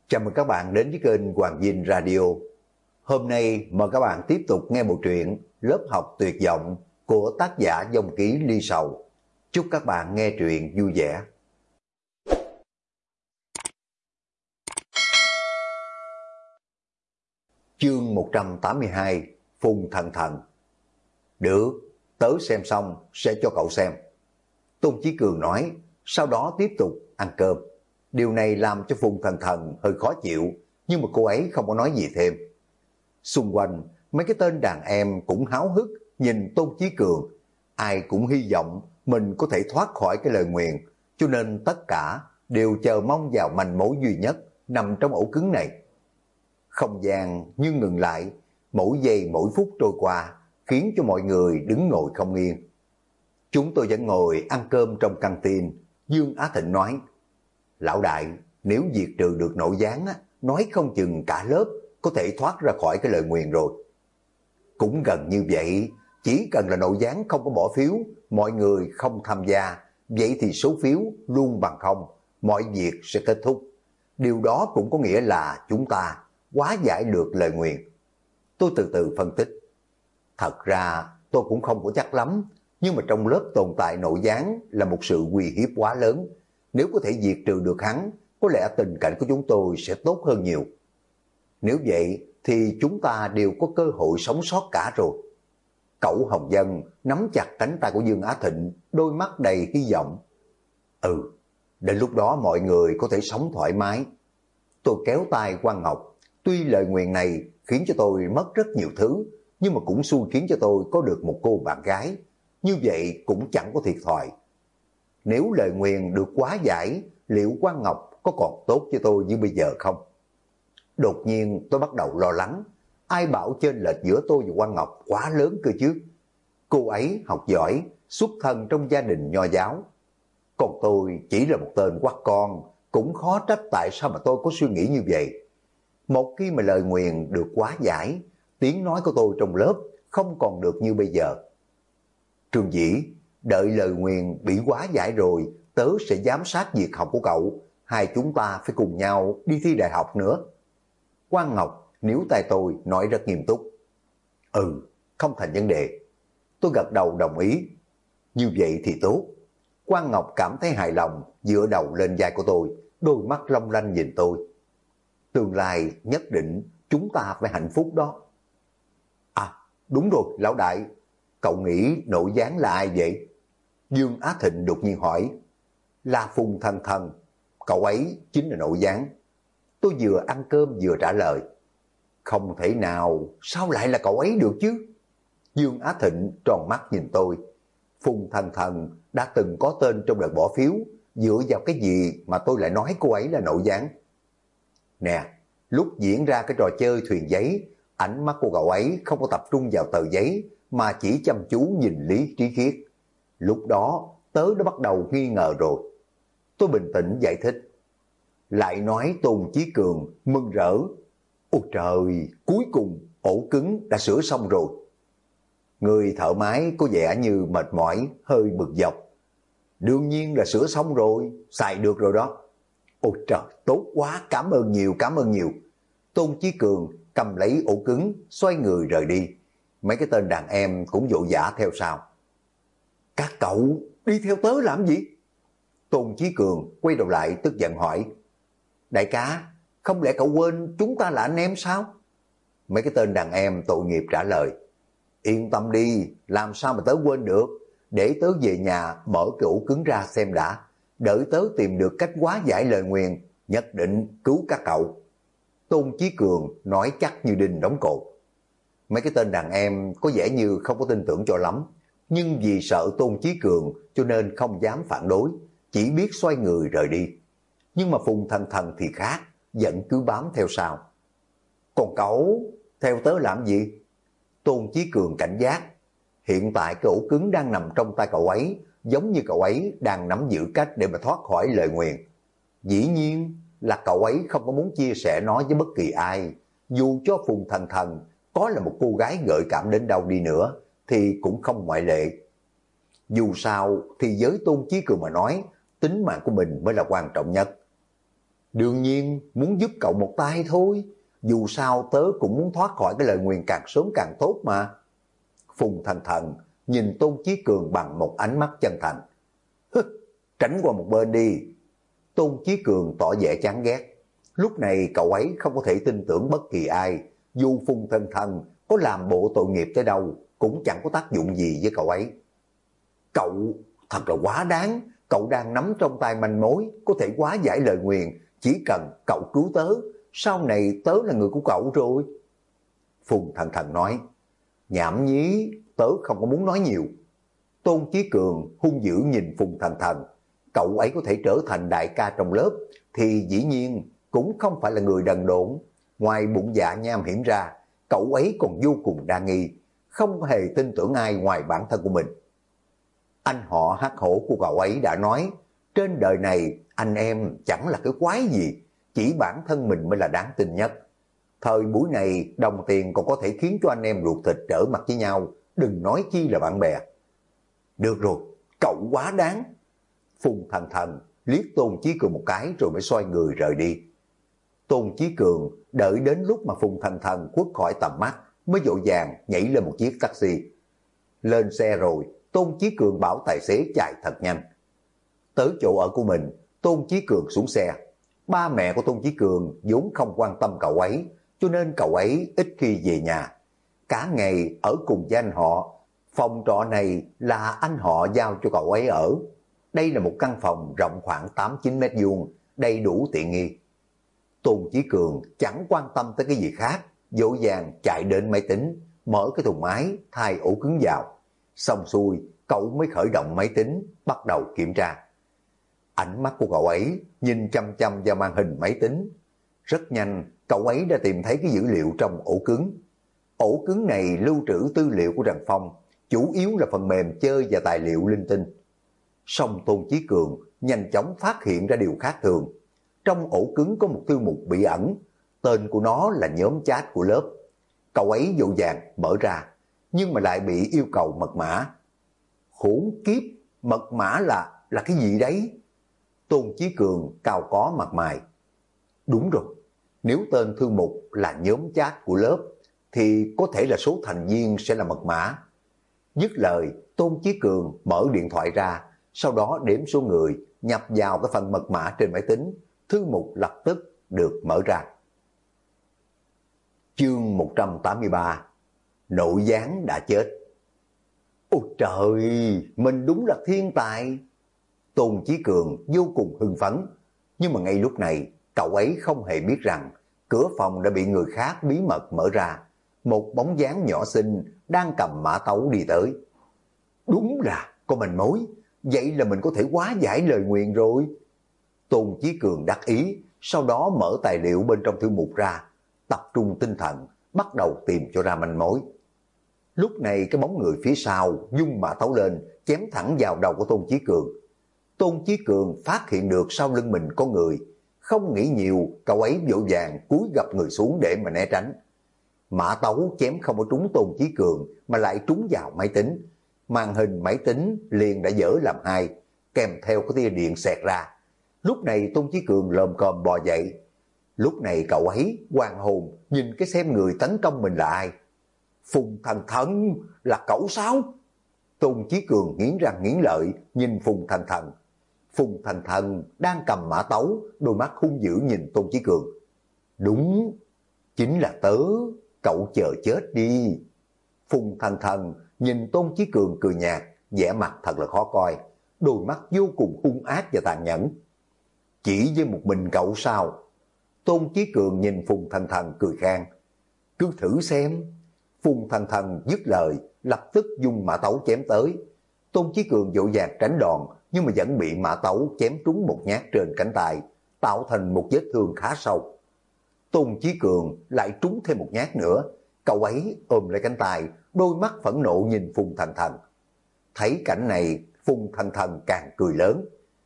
Chào mừng các bạn đến với kênh Hoàng Dinh Radio. Hôm nay mời các bạn tiếp tục nghe bộ truyện Lớp học tuyệt vọng của tác giả Dòng Ký Ly Sầu. Chúc các bạn nghe truyện vui vẻ. Chương 182 Phùng Thần Thần. Được, tớ xem xong sẽ cho cậu xem. Tôn Chí Cường nói, sau đó tiếp tục ăn cơm. Điều này làm cho Phùng Thần Thần hơi khó chịu, nhưng mà cô ấy không có nói gì thêm. Xung quanh, mấy cái tên đàn em cũng háo hức nhìn Tôn Chí Cường. Ai cũng hy vọng mình có thể thoát khỏi cái lời nguyền, cho nên tất cả đều chờ mong vào manh mối duy nhất nằm trong ổ cứng này. Không gian như ngừng lại, mỗi giây mỗi phút trôi qua, khiến cho mọi người đứng ngồi không yên. Chúng tôi vẫn ngồi ăn cơm trong căng tin. Dương Á Thịnh nói, lão đại, nếu diệt trừ được nội gián, nói không chừng cả lớp có thể thoát ra khỏi cái lời nguyền rồi. Cũng gần như vậy, chỉ cần là nội gián không có bỏ phiếu, mọi người không tham gia, vậy thì số phiếu luôn bằng không, mọi việc sẽ kết thúc. Điều đó cũng có nghĩa là chúng ta hóa giải được lời nguyền. Tôi từ từ phân tích. Thật ra tôi cũng không có chắc lắm, nhưng mà trong lớp tồn tại nội gián là một sự uy hiếp quá lớn. Nếu có thể diệt trừ được hắn, có lẽ tình cảnh của chúng tôi sẽ tốt hơn nhiều. Nếu vậy thì chúng ta đều có cơ hội sống sót cả rồi. Cậu Hồng Dân nắm chặt cánh tay của Dương Á Thịnh, đôi mắt đầy hy vọng. Đến lúc đó mọi người có thể sống thoải mái. Tôi kéo tay Quang Ngọc. Tuy lời nguyền này khiến cho tôi mất rất nhiều thứ, nhưng mà cũng xui khiến cho tôi có được một cô bạn gái. Như vậy cũng chẳng có thiệt thòi. Nếu lời nguyền được hóa giải, liệu Quang Ngọc có còn tốt cho tôi như bây giờ không? Đột nhiên tôi bắt đầu lo lắng. Ai bảo chênh lệch giữa tôi và Quang Ngọc quá lớn cơ chứ? Cô ấy học giỏi, xuất thân trong gia đình nho giáo. Còn tôi chỉ là một tên quắt con, cũng khó trách tại sao mà tôi có suy nghĩ như vậy. Một khi mà lời nguyền được hóa giải, tiếng nói của tôi trong lớp không còn được như bây giờ. Trương Dĩ, đợi lời nguyền bị hóa giải rồi, tớ sẽ giám sát việc học của cậu. Hai chúng ta phải cùng nhau đi thi đại học nữa. Quang Ngọc níu tay tôi nói rất nghiêm túc. Không thành vấn đề. Tôi gật đầu đồng ý. Như vậy thì tốt. Quang Ngọc cảm thấy hài lòng, dựa đầu lên vai của tôi, đôi mắt long lanh nhìn tôi. Tương lai nhất định chúng ta phải hạnh phúc đó. Đúng rồi lão đại, cậu nghĩ nội gián là ai vậy? Dương Á Thịnh đột nhiên hỏi. Là Phùng Thần Thần, cậu ấy chính là nội gián. Tôi vừa ăn cơm vừa trả lời. Không thể nào, sao lại là cậu ấy được chứ? Dương Á Thịnh tròn mắt nhìn tôi. Phùng Thần Thần đã từng có tên trong đợt bỏ phiếu, dựa vào cái gì mà tôi lại nói cô ấy là nội gián? Nè, lúc diễn ra cái trò chơi thuyền giấy, ánh mắt của cậu ấy không có tập trung vào tờ giấy, mà chỉ chăm chú nhìn Lý Trí Khiết. Lúc đó, tớ đã bắt đầu nghi ngờ rồi. Tôi bình tĩnh giải thích. Lại nói Tôn Chí Cường mừng rỡ. Ôi trời, cuối cùng ổ cứng đã sửa xong rồi. Người thợ máy có vẻ như mệt mỏi, hơi bực dọc. Đương nhiên là sửa xong rồi, xài được rồi đó. Ôi trời, tốt quá, cảm ơn nhiều, cảm ơn nhiều. Tôn Chí Cường cầm lấy ổ cứng, xoay người rời đi. Mấy cái tên đàn em cũng vội vã theo sau. Các cậu đi theo tớ làm gì? Tôn Chí Cường quay đầu lại tức giận hỏi. Đại ca, không lẽ cậu quên chúng ta là anh em sao? Mấy cái tên đàn em tội nghiệp trả lời. Yên tâm đi, làm sao mà tớ quên được. Để tớ về nhà mở cái ổ cứng ra xem đã. Đợi tớ tìm được cách hóa giải lời nguyền, nhất định cứu các cậu. Tôn Chí Cường nói chắc như đinh đóng cột. Mấy cái tên đàn em có vẻ như không có tin tưởng cho lắm, nhưng vì sợ Tôn Chí Cường cho nên không dám phản đối, chỉ biết xoay người rời đi. Nhưng mà Phùng Thần Thần thì khác, vẫn cứ bám theo sau. Còn cậu, theo tớ làm gì? Tôn Chí Cường cảnh giác. Hiện tại cái ổ cứng đang nằm trong tay cậu ấy, giống như cậu ấy đang nắm giữ cách để mà thoát khỏi lời nguyền. Dĩ nhiên là cậu ấy không có muốn chia sẻ nó với bất kỳ ai. Dù cho Phùng Thần Thần có là một cô gái gợi cảm đến đâu đi nữa, thì cũng không ngoại lệ. Dù sao thì với Tôn Chí Cường mà nói, tính mạng của mình mới là quan trọng nhất. Đương nhiên muốn giúp cậu một tay thôi, dù sao tớ cũng muốn thoát khỏi cái lời nguyền càng sớm càng tốt mà. Phùng Thành Thần nhìn Tôn Chí Cường bằng một ánh mắt chân thành. Tránh qua một bên đi. Tôn Chí Cường tỏ vẻ chán ghét. Lúc này cậu ấy không có thể tin tưởng bất kỳ ai, dù Phùng Thành Thần có làm bộ tội nghiệp tới đâu cũng chẳng có tác dụng gì với cậu ấy. Cậu thật là quá đáng, cậu đang nắm trong tay manh mối, có thể hóa giải lời nguyền, chỉ cần cậu cứu tớ, sau này tớ là người của cậu rồi. Phùng Thành Thần nói, nhảm nhí, tớ không có muốn nói nhiều. Tôn Chí Cường hung dữ nhìn Phùng Thành Thần, cậu ấy có thể trở thành đại ca trong lớp, thì dĩ nhiên cũng không phải là người đần độn. Ngoài bụng dạ nham hiểm ra, cậu ấy còn vô cùng đa nghi, không hề tin tưởng ai ngoài bản thân của mình. Anh họ Hắc Hổ của cậu ấy đã nói, trên đời này anh em chẳng là cái quái gì, chỉ bản thân mình mới là đáng tin nhất. Thời buổi này đồng tiền còn có thể khiến cho anh em ruột thịt trở mặt với nhau, đừng nói chi là bạn bè. Được rồi, cậu quá đáng. Phùng Thành Thần liếc Tôn Chí Cường một cái rồi mới xoay người rời đi. Tôn Chí Cường đợi đến lúc mà Phùng Thành Thần khuất khỏi tầm mắt mới vội vàng nhảy lên một chiếc taxi. Lên xe rồi, Tôn Chí Cường bảo tài xế chạy thật nhanh. Tới chỗ ở của mình, Tôn Chí Cường xuống xe. Ba mẹ của Tôn Chí Cường vốn không quan tâm cậu ấy, cho nên cậu ấy ít khi về nhà. Cả ngày ở cùng với anh họ, phòng trọ này là anh họ giao cho cậu ấy ở. Đây là một căn phòng rộng khoảng 8-9 mét vuông, đầy đủ tiện nghi. Tôn Chí Cường chẳng quan tâm tới cái gì khác, vội vàng chạy đến máy tính, mở cái thùng máy, thay ổ cứng vào. Xong xuôi, cậu mới khởi động máy tính, bắt đầu kiểm tra. Ánh mắt của cậu ấy nhìn chăm chăm vào màn hình máy tính. Rất nhanh, cậu ấy đã tìm thấy cái dữ liệu trong ổ cứng. Ổ cứng này lưu trữ tư liệu của Trần Phong, chủ yếu là phần mềm chơi và tài liệu linh tinh. Song Tôn Chí Cường nhanh chóng phát hiện ra điều khác thường. Trong ổ cứng có một thư mục bí ẩn, tên của nó là nhóm chat của lớp. Cậu ấy vội vàng mở ra, nhưng mà lại bị yêu cầu mật mã. Khốn kiếp, mật mã là cái gì đấy? Tôn Chí Cường cao có mặt mày. Đúng rồi, nếu tên thư mục là nhóm chat của lớp, thì có thể là số thành viên sẽ là mật mã. Dứt lời, Tôn Chí Cường mở điện thoại ra, sau đó đếm số người, nhập vào cái phần mật mã trên máy tính, thư mục lập tức được mở ra. Chương 183. Nội gián đã chết. Ôi trời, mình đúng là thiên tài. Tôn Chí Cường vô cùng hưng phấn, nhưng mà ngay lúc này, cậu ấy không hề biết rằng cửa phòng đã bị người khác bí mật mở ra. Một bóng dáng nhỏ xinh đang cầm mã tấu đi tới. Đúng là có manh mối, vậy là mình có thể hóa giải lời nguyền rồi. Tôn Chí Cường đắc ý, sau đó mở tài liệu bên trong thư mục ra, tập trung tinh thần, bắt đầu tìm cho ra manh mối. Lúc này cái bóng người phía sau dung mã tấu lên, chém thẳng vào đầu của Tôn Chí Cường. Tôn Chí Cường phát hiện được sau lưng mình có người, không nghĩ nhiều, cậu ấy vội vàng cúi gập người xuống để mà né tránh. Mã tấu chém không có trúng Tôn Chí Cường mà lại trúng vào máy tính. Màn hình máy tính liền đã vỡ làm hai, kèm theo cái tia điện xẹt ra. Lúc này Tôn Chí Cường lồm cồm bò dậy. Lúc này cậu ấy hoàng hồn nhìn cái xem người tấn công mình là ai. Phùng Thành Thần, là cậu sao? Tôn Chí Cường nghiến răng nghiến lợi nhìn Phùng Thành Thần. Phùng Thành Thần đang cầm mã tấu, đôi mắt hung dữ nhìn Tôn Chí Cường. Đúng, chính là tớ, cậu chờ chết đi. Phùng Thành Thần nhìn Tôn Chí Cường cười nhạt, vẻ mặt thật là khó coi, đôi mắt vô cùng hung ác và tàn nhẫn. Chỉ với một mình cậu sao? Tôn Chí Cường nhìn Phùng Thành Thần cười khan. Cứ thử xem. Phùng Thành Thần dứt lời, lập tức dùng mã tấu chém tới. Tôn Chí Cường vội vàng tránh đòn, nhưng mà vẫn bị mã tấu chém trúng một nhát trên cánh tay, tạo thành một vết thương khá sâu. Tôn Chí Cường lại trúng thêm một nhát nữa. Cậu ấy ôm lấy cánh tay, đôi mắt phẫn nộ nhìn Phùng Thành Thần. Thấy cảnh này, Phùng Thành Thần càng cười lớn.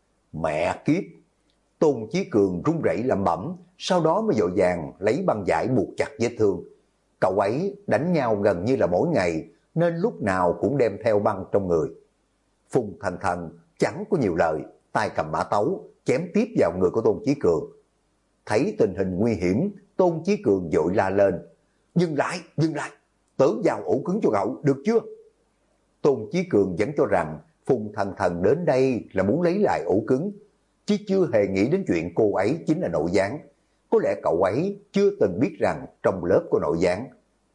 Mẹ kiếp! Tôn Chí Cường run rẩy lẩm bẩm, sau đó mới vội vàng lấy băng vải buộc chặt vết thương. Cậu ấy đánh nhau gần như là mỗi ngày, nên lúc nào cũng đem theo băng trong người. Phùng Thành Thần chẳng có nhiều lời, tay cầm mã tấu, chém tiếp vào người của Tôn Chí Cường. Thấy tình hình nguy hiểm, Tôn Chí Cường vội la lên. Dừng lại, dừng lại, tớ vào ổ cứng cho cậu, được chưa? Tôn Chí Cường vẫn cho rằng Phùng Thần Thần đến đây là muốn lấy lại ổ cứng, chứ chưa hề nghĩ đến chuyện cô ấy chính là nội gián. Có lẽ cậu ấy chưa từng biết rằng trong lớp có nội gián.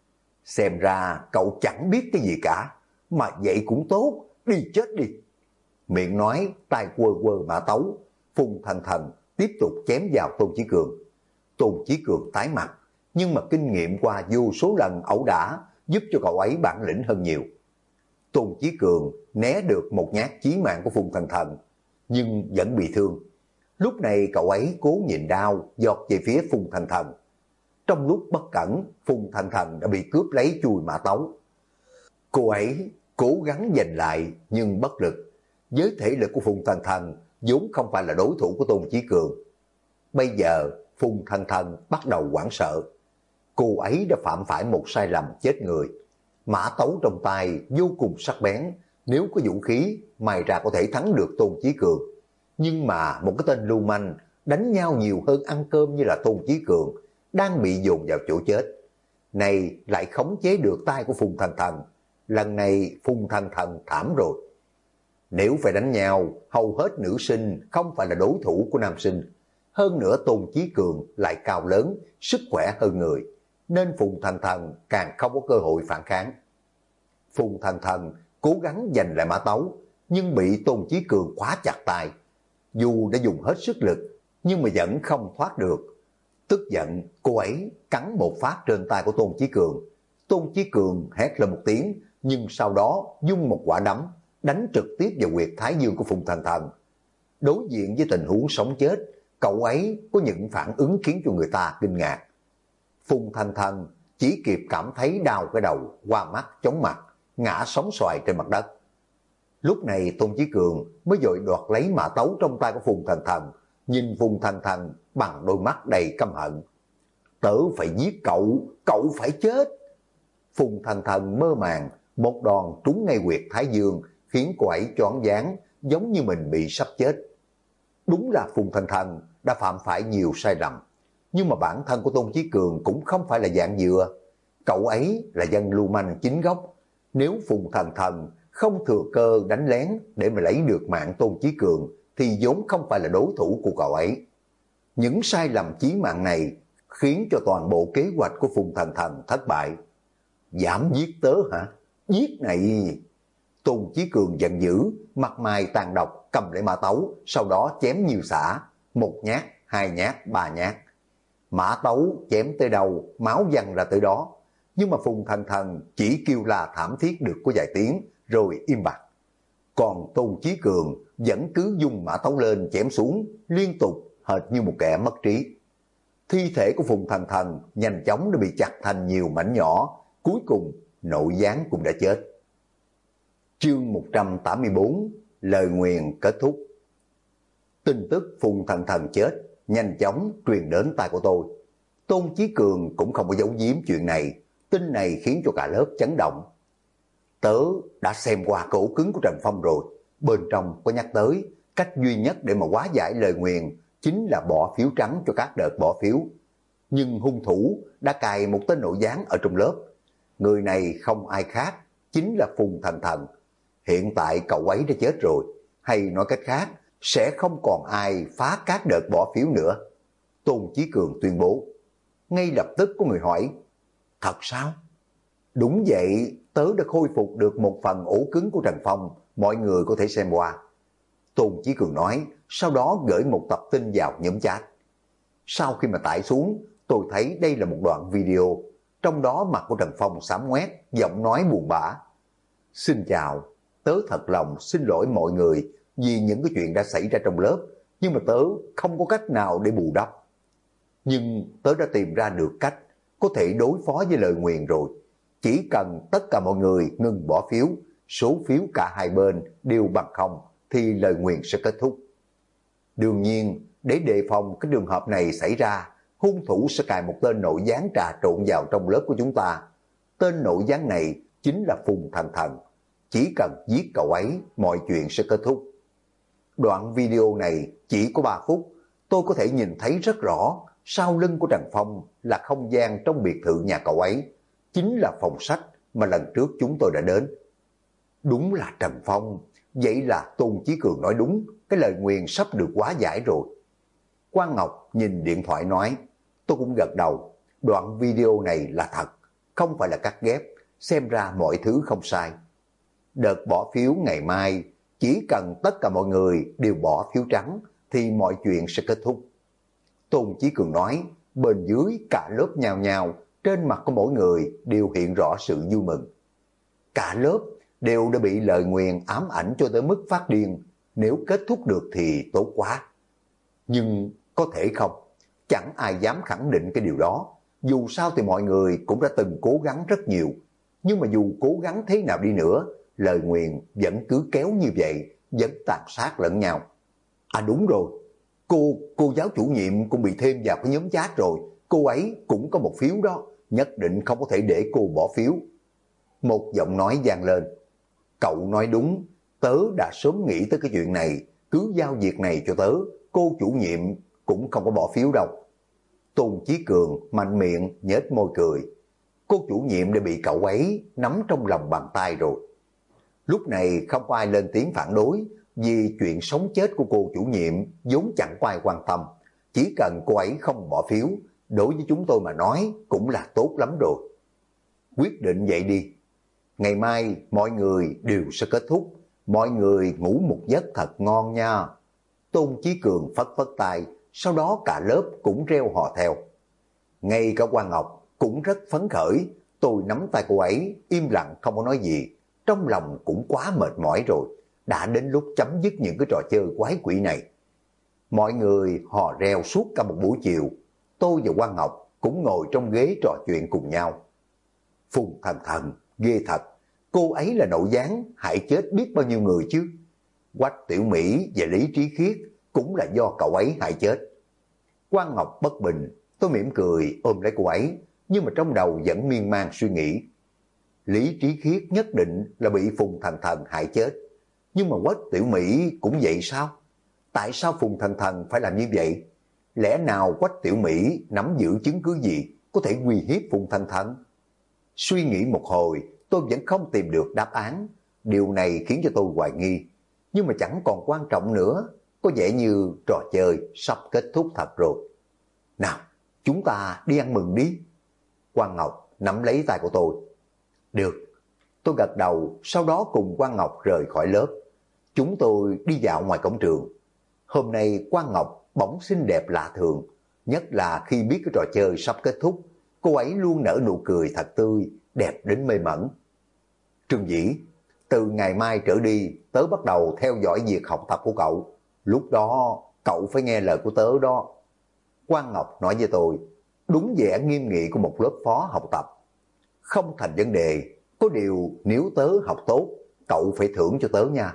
Xem ra cậu chẳng biết cái gì cả, mà vậy cũng tốt, đi chết đi. Miệng nói, tay quơ quơ mã tấu, Phùng Thần Thần tiếp tục chém vào Tôn Chí Cường. Tôn Chí Cường tái mặt, nhưng mà kinh nghiệm qua vô số lần ẩu đả giúp cho cậu ấy bản lĩnh hơn nhiều. Tôn Chí Cường né được một nhát chí mạng của Phùng Thần Thần, nhưng vẫn bị thương. Lúc này cậu ấy cố nhịn đau giọt về phía Phùng Thần Thần. Trong lúc bất cẩn, Phùng Thần Thần đã bị cướp lấy chùi mã tấu. Cô ấy cố gắng giành lại nhưng bất lực. Với thể lực của Phùng Thần Thần vốn không phải là đối thủ của Tôn Chí Cường. Bây giờ Phùng Thần Thần bắt đầu hoảng sợ. Cô ấy đã phạm phải một sai lầm chết người. Mã tấu trong tay vô cùng sắc bén, nếu có vũ khí may ra có thể thắng được Tôn Chí Cường. Nhưng mà một cái tên lưu manh đánh nhau nhiều hơn ăn cơm như là Tôn Chí Cường đang bị dồn vào chỗ chết. Này lại khống chế được tay của Phùng Thần Thần. Lần này Phùng Thần Thần thảm rồi. Nếu phải đánh nhau, hầu hết nữ sinh không phải là đối thủ của nam sinh. Hơn nữa Tôn Chí Cường lại cao lớn, sức khỏe hơn người, nên Phùng Thần Thần càng không có cơ hội phản kháng. Phùng Thần Thần cố gắng giành lại mã tấu, nhưng bị Tôn Chí Cường khóa chặt tay. Dù đã dùng hết sức lực, nhưng mà vẫn không thoát được. Tức giận, cô ấy cắn một phát trên tay của Tôn Chí Cường. Tôn Chí Cường hét lên một tiếng, nhưng sau đó dung một quả đấm, đánh trực tiếp vào huyệt thái dương của Phùng Thần Thần. Đối diện với tình huống sống chết, cậu ấy có những phản ứng khiến cho người ta kinh ngạc. Phùng Thần Thần chỉ kịp cảm thấy đau cái đầu, qua mắt, chóng mặt, ngã sóng xoài trên mặt đất. Lúc này Tôn Chí Cường mới vội đoạt lấy mã tấu trong tay của Phùng Thần Thần, nhìn Phùng Thần Thần bằng đôi mắt đầy căm hận. Tớ phải giết cậu, cậu phải chết. Phùng Thần Thần mơ màng, một đòn trúng ngay huyệt thái dương, khiến cô ấy choáng váng, giống như mình bị sắp chết. Đúng là Phùng Thần Thần đã phạm phải nhiều sai lầm, nhưng mà bản thân của Tôn Chí Cường cũng không phải là dạng dừa. Cậu ấy là dân lưu manh chính gốc. Nếu Phùng Thần Thần không thừa cơ đánh lén để mà lấy được mạng Tôn Chí Cường, thì vốn không phải là đối thủ của cậu ấy. Những sai lầm chí mạng này khiến cho toàn bộ kế hoạch của Phùng Thần Thần thất bại. Dám giết tớ hả? Giết này! Tôn Chí Cường giận dữ, mặt mày tàn độc, cầm lấy mã tấu, sau đó chém nhiều xả, một nhát, hai nhát, ba nhát. Mã tấu chém tới đâu, máu văng ra tới đó. Nhưng mà Phùng Thần Thần chỉ kêu la thảm thiết được có vài tiếng, rồi im bặt. Còn Tôn Chí Cường vẫn cứ dùng mã tấu lên chém xuống, liên tục, hệt như một kẻ mất trí. Thi thể của Phùng Thần Thần nhanh chóng đã bị chặt thành nhiều mảnh nhỏ, cuối cùng nội gián cũng đã chết. Chương 184, lời nguyền kết thúc. Tin tức Phùng Thần Thần chết nhanh chóng truyền đến tai của tôi. Tôn Chí Cường cũng không có giấu giếm chuyện này, tin này khiến cho cả lớp chấn động. Tớ đã xem qua cổ cứng của Trần Phong rồi, bên trong có nhắc tới cách duy nhất để mà hóa giải lời nguyền chính là bỏ phiếu trắng cho các đợt bỏ phiếu. Nhưng hung thủ đã cài một tên nội gián ở trong lớp. Người này không ai khác, chính là Phùng Thần Thần. Hiện tại cậu ấy đã chết rồi, hay nói cách khác, sẽ không còn ai phá các đợt bỏ phiếu nữa. Tôn Chí Cường tuyên bố. Ngay lập tức có người hỏi, thật sao? Đúng vậy, tớ đã khôi phục được một phần ổ cứng của Trần Phong, mọi người có thể xem qua. Tôn Chí Cường nói, sau đó gửi một tập tin vào nhóm chat. Sau khi mà tải xuống, tôi thấy đây là một đoạn video, trong đó mặt của Trần Phong xám ngoét, giọng nói buồn bã. Xin chào, tớ thật lòng xin lỗi mọi người vì những cái chuyện đã xảy ra trong lớp, nhưng mà tớ không có cách nào để bù đắp. Nhưng tớ đã tìm ra được cách có thể đối phó với lời nguyền rồi. Chỉ cần tất cả mọi người ngừng bỏ phiếu, số phiếu cả hai bên đều bằng không, thì lời nguyền sẽ kết thúc. Đương nhiên, để đề phòng cái trường hợp này xảy ra, hung thủ sẽ cài một tên nội gián trà trộn vào trong lớp của chúng ta. Tên nội gián này chính là Phùng Thần Thần. Chỉ cần giết cậu ấy, mọi chuyện sẽ kết thúc. Đoạn video này chỉ có 3 phút, tôi có thể nhìn thấy rất rõ sau lưng của Trần Phong là không gian trong biệt thự nhà cậu ấy, chính là phòng sách mà lần trước chúng tôi đã đến. Đúng là Trần Phong, vậy là Tôn Chí Cường nói đúng, cái lời nguyền sắp được hóa giải rồi. Quang Ngọc nhìn điện thoại nói, tôi cũng gật đầu, đoạn video này là thật, không phải là cắt ghép, xem ra mọi thứ không sai. Đợt bỏ phiếu ngày mai, chỉ cần tất cả mọi người đều bỏ phiếu trắng thì mọi chuyện sẽ kết thúc. Tôn Chí Cường nói, bên dưới cả lớp nhào nhào, trên mặt của mỗi người đều hiện rõ sự vui mừng. Cả lớp đều đã bị lời nguyền ám ảnh cho tới mức phát điên, nếu kết thúc được thì tốt quá. Nhưng có thể không, chẳng ai dám khẳng định cái điều đó. Dù sao thì mọi người cũng đã từng cố gắng rất nhiều, nhưng mà dù cố gắng thế nào đi nữa, lời nguyền vẫn cứ kéo như vậy, vẫn tàn sát lẫn nhau. À đúng rồi, cô giáo chủ nhiệm cũng bị thêm vào cái nhóm chat rồi, cô ấy cũng có một phiếu đó, nhất định không có thể để cô bỏ phiếu. Một giọng nói vang lên, cậu nói đúng, tớ đã sớm nghĩ tới cái chuyện này, cứ giao việc này cho tớ, cô chủ nhiệm cũng không có bỏ phiếu đâu. Tôn Chí Cường mạnh miệng nhếch môi cười, cô chủ nhiệm đã bị cậu ấy nắm trong lòng bàn tay rồi. Lúc này không có ai lên tiếng phản đối, vì chuyện sống chết của cô chủ nhiệm vốn chẳng có ai quan tâm. Chỉ cần cô ấy không bỏ phiếu, đối với chúng tôi mà nói cũng là tốt lắm rồi. Quyết định vậy đi. Ngày mai mọi người đều sẽ kết thúc. Mọi người ngủ một giấc thật ngon nha. Tôn Chí Cường phất phất tay, sau đó cả lớp cũng reo hò theo. Ngay cả Quang Ngọc cũng rất phấn khởi. Tôi nắm tay cô ấy, im lặng không có nói gì. Trong lòng cũng quá mệt mỏi rồi. Đã đến lúc chấm dứt những cái trò chơi quái quỷ này. Mọi người hò reo suốt cả một buổi chiều. Tôi và Quang Ngọc cũng ngồi trong ghế trò chuyện cùng nhau. Phùng Thần Thần, ghê thật. Cô ấy là nội gián, hại chết biết bao nhiêu người chứ. Quách Tiểu Mỹ và Lý Trí Khiết cũng là do cậu ấy hại chết. Quang Ngọc bất bình, tôi mỉm cười ôm lấy cô ấy, nhưng mà trong đầu vẫn miên man suy nghĩ. Lý Trí Khiết nhất định là bị Phùng Thần Thần hại chết. Nhưng mà Quách Tiểu Mỹ cũng vậy sao? Tại sao Phùng Thần Thần phải làm như vậy? Lẽ nào Quách Tiểu Mỹ nắm giữ chứng cứ gì có thể uy hiếp Phùng Thần Thần? Suy nghĩ một hồi, tôi vẫn không tìm được đáp án. Điều này khiến cho tôi hoài nghi. Nhưng mà chẳng còn quan trọng nữa. Có vẻ như trò chơi sắp kết thúc thật rồi. Nào, chúng ta đi ăn mừng đi. Quang Ngọc nắm lấy tay của tôi. Được. Tôi gật đầu, sau đó cùng Quang Ngọc rời khỏi lớp. Chúng tôi đi dạo ngoài cổng trường. Hôm nay Quang Ngọc bỗng xinh đẹp lạ thường. Nhất là khi biết cái trò chơi sắp kết thúc. Cô ấy luôn nở nụ cười thật tươi, đẹp đến mê mẩn. Trương Dĩ, từ ngày mai trở đi, tớ bắt đầu theo dõi việc học tập của cậu. Lúc đó, cậu phải nghe lời của tớ đó. Quang Ngọc nói với tôi, đúng vẻ nghiêm nghị của một lớp phó học tập. Không thành vấn đề, có điều nếu tớ học tốt, cậu phải thưởng cho tớ nha.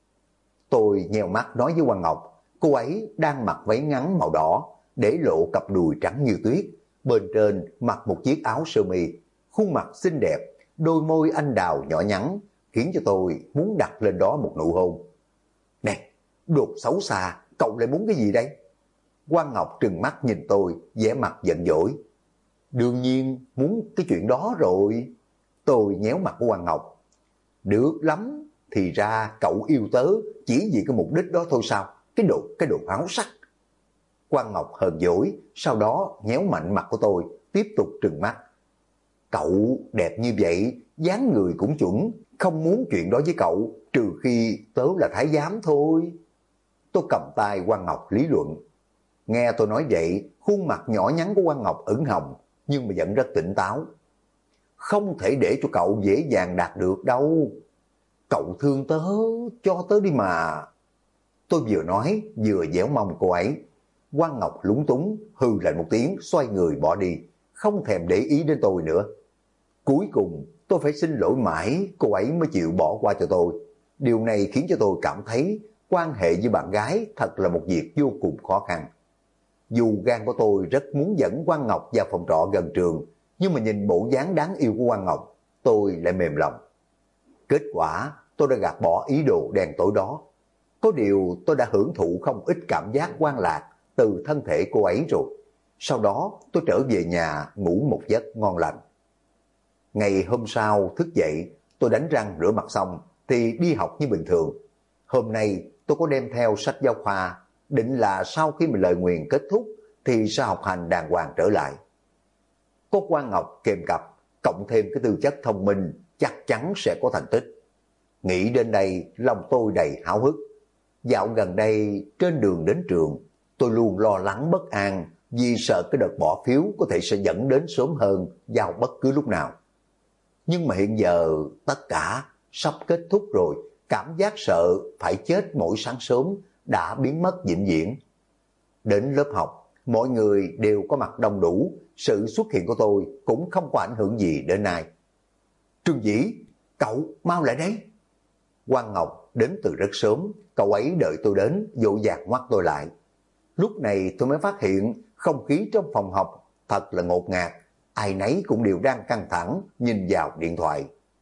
Tôi nheo mắt nói với Quang Ngọc, cô ấy đang mặc váy ngắn màu đỏ, để lộ cặp đùi trắng như tuyết. Bên trên mặc một chiếc áo sơ mi, khuôn mặt xinh đẹp, đôi môi anh đào nhỏ nhắn, khiến cho tôi muốn đặt lên đó một nụ hôn. Nè, đồ xấu xa, cậu lại muốn cái gì đây? Quang Ngọc trừng mắt nhìn tôi, vẻ mặt giận dỗi. Đương nhiên muốn cái chuyện đó rồi. Tôi nhéo mặt của Quang Ngọc. Được lắm, thì ra cậu yêu tớ chỉ vì cái mục đích đó thôi sao? Cái đồ háo sắc. Quang Ngọc hờn dỗi, sau đó nhéo mạnh mặt của tôi, tiếp tục trừng mắt. Cậu đẹp như vậy, dáng người cũng chuẩn, không muốn chuyện đó với cậu, trừ khi tớ là thái giám thôi. Tôi cầm tay Quang Ngọc lý luận. Nghe tôi nói vậy, khuôn mặt nhỏ nhắn của Quang Ngọc ửng hồng, nhưng mà vẫn rất tỉnh táo. Không thể để cho cậu dễ dàng đạt được đâu. Cậu thương tớ, cho tớ đi mà. Tôi vừa nói, vừa dẻo mông cô ấy. Quang Ngọc lúng túng, hừ lại một tiếng, xoay người bỏ đi, không thèm để ý đến tôi nữa. Cuối cùng, tôi phải xin lỗi mãi, cô ấy mới chịu bỏ qua cho tôi. Điều này khiến cho tôi cảm thấy quan hệ với bạn gái thật là một việc vô cùng khó khăn. Dù gan của tôi rất muốn dẫn Quang Ngọc vào phòng trọ gần trường, nhưng mà nhìn bộ dáng đáng yêu của Quang Ngọc, tôi lại mềm lòng. Kết quả, tôi đã gạt bỏ ý đồ đen tối đó. Có điều tôi đã hưởng thụ không ít cảm giác quan lạc từ thân thể cô ấy rồi. Sau đó tôi trở về nhà ngủ một giấc ngon lành. Ngày hôm sau thức dậy, tôi đánh răng rửa mặt xong thì đi học như bình thường. Hôm nay tôi có đem theo sách giáo khoa, định là sau khi mà lời nguyền kết thúc thì sẽ học hành đàng hoàng trở lại. Có Quang Ngọc kèm cặp, cộng thêm cái tư chất thông minh, chắc chắn sẽ có thành tích. Nghĩ đến đây, lòng tôi đầy háo hức. Dạo gần đây, trên đường đến trường, tôi luôn lo lắng bất an vì sợ cái đợt bỏ phiếu có thể sẽ dẫn đến sớm hơn vào bất cứ lúc nào. Nhưng mà hiện giờ tất cả sắp kết thúc rồi, cảm giác sợ phải chết mỗi sáng sớm đã biến mất vĩnh viễn. Đến lớp học, mọi người đều có mặt đông đủ, sự xuất hiện của tôi cũng không có ảnh hưởng gì đến ai. Trương Dĩ, cậu mau lại đấy. Quang Ngọc đến từ rất sớm, cậu ấy đợi tôi đến, dỗ dàng ngoắt tôi lại. Lúc này tôi mới phát hiện không khí trong phòng học thật là ngột ngạt, ai nấy cũng đều đang căng thẳng nhìn vào điện thoại.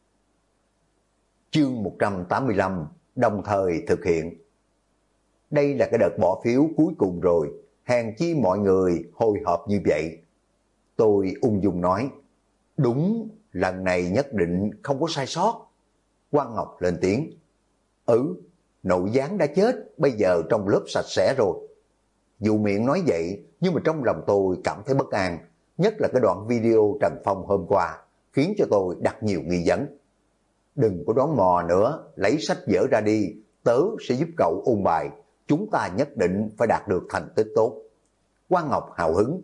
Chương 185 đồng thời thực hiện. Đây là cái đợt bỏ phiếu cuối cùng rồi, hèn chi mọi người hồi hộp như vậy. Tôi ung dung nói, đúng, lần này nhất định không có sai sót. Quang Ngọc lên tiếng, nội gián đã chết, bây giờ trong lớp sạch sẽ rồi. Dù miệng nói vậy, nhưng mà trong lòng tôi cảm thấy bất an, nhất là cái đoạn video Trần Phong hôm qua, khiến cho tôi đặt nhiều nghi vấn. Đừng có đoán mò nữa, lấy sách vở ra đi, tớ sẽ giúp cậu ôn bài, chúng ta nhất định phải đạt được thành tích tốt. Quang Ngọc hào hứng.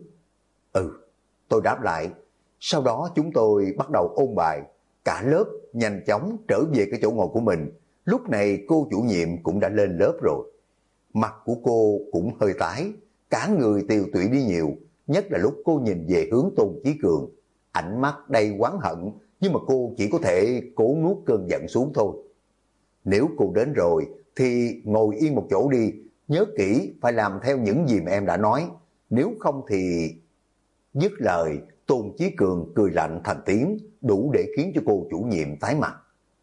Tôi đáp lại. Sau đó chúng tôi bắt đầu ôn bài, cả lớp nhanh chóng trở về cái chỗ ngồi của mình. Lúc này cô chủ nhiệm cũng đã lên lớp rồi. Mặt của cô cũng hơi tái, cả người tiều tụy đi nhiều, nhất là lúc cô nhìn về hướng Tôn Chí Cường. Ánh mắt đầy oán hận, nhưng mà cô chỉ có thể cố nuốt cơn giận xuống thôi. Nếu cô đến rồi thì ngồi yên một chỗ đi, nhớ kỹ phải làm theo những gì mà em đã nói, nếu không thì... Dứt lời, Tôn Chí Cường cười lạnh thành tiếng, đủ để khiến cho cô chủ nhiệm tái mặt.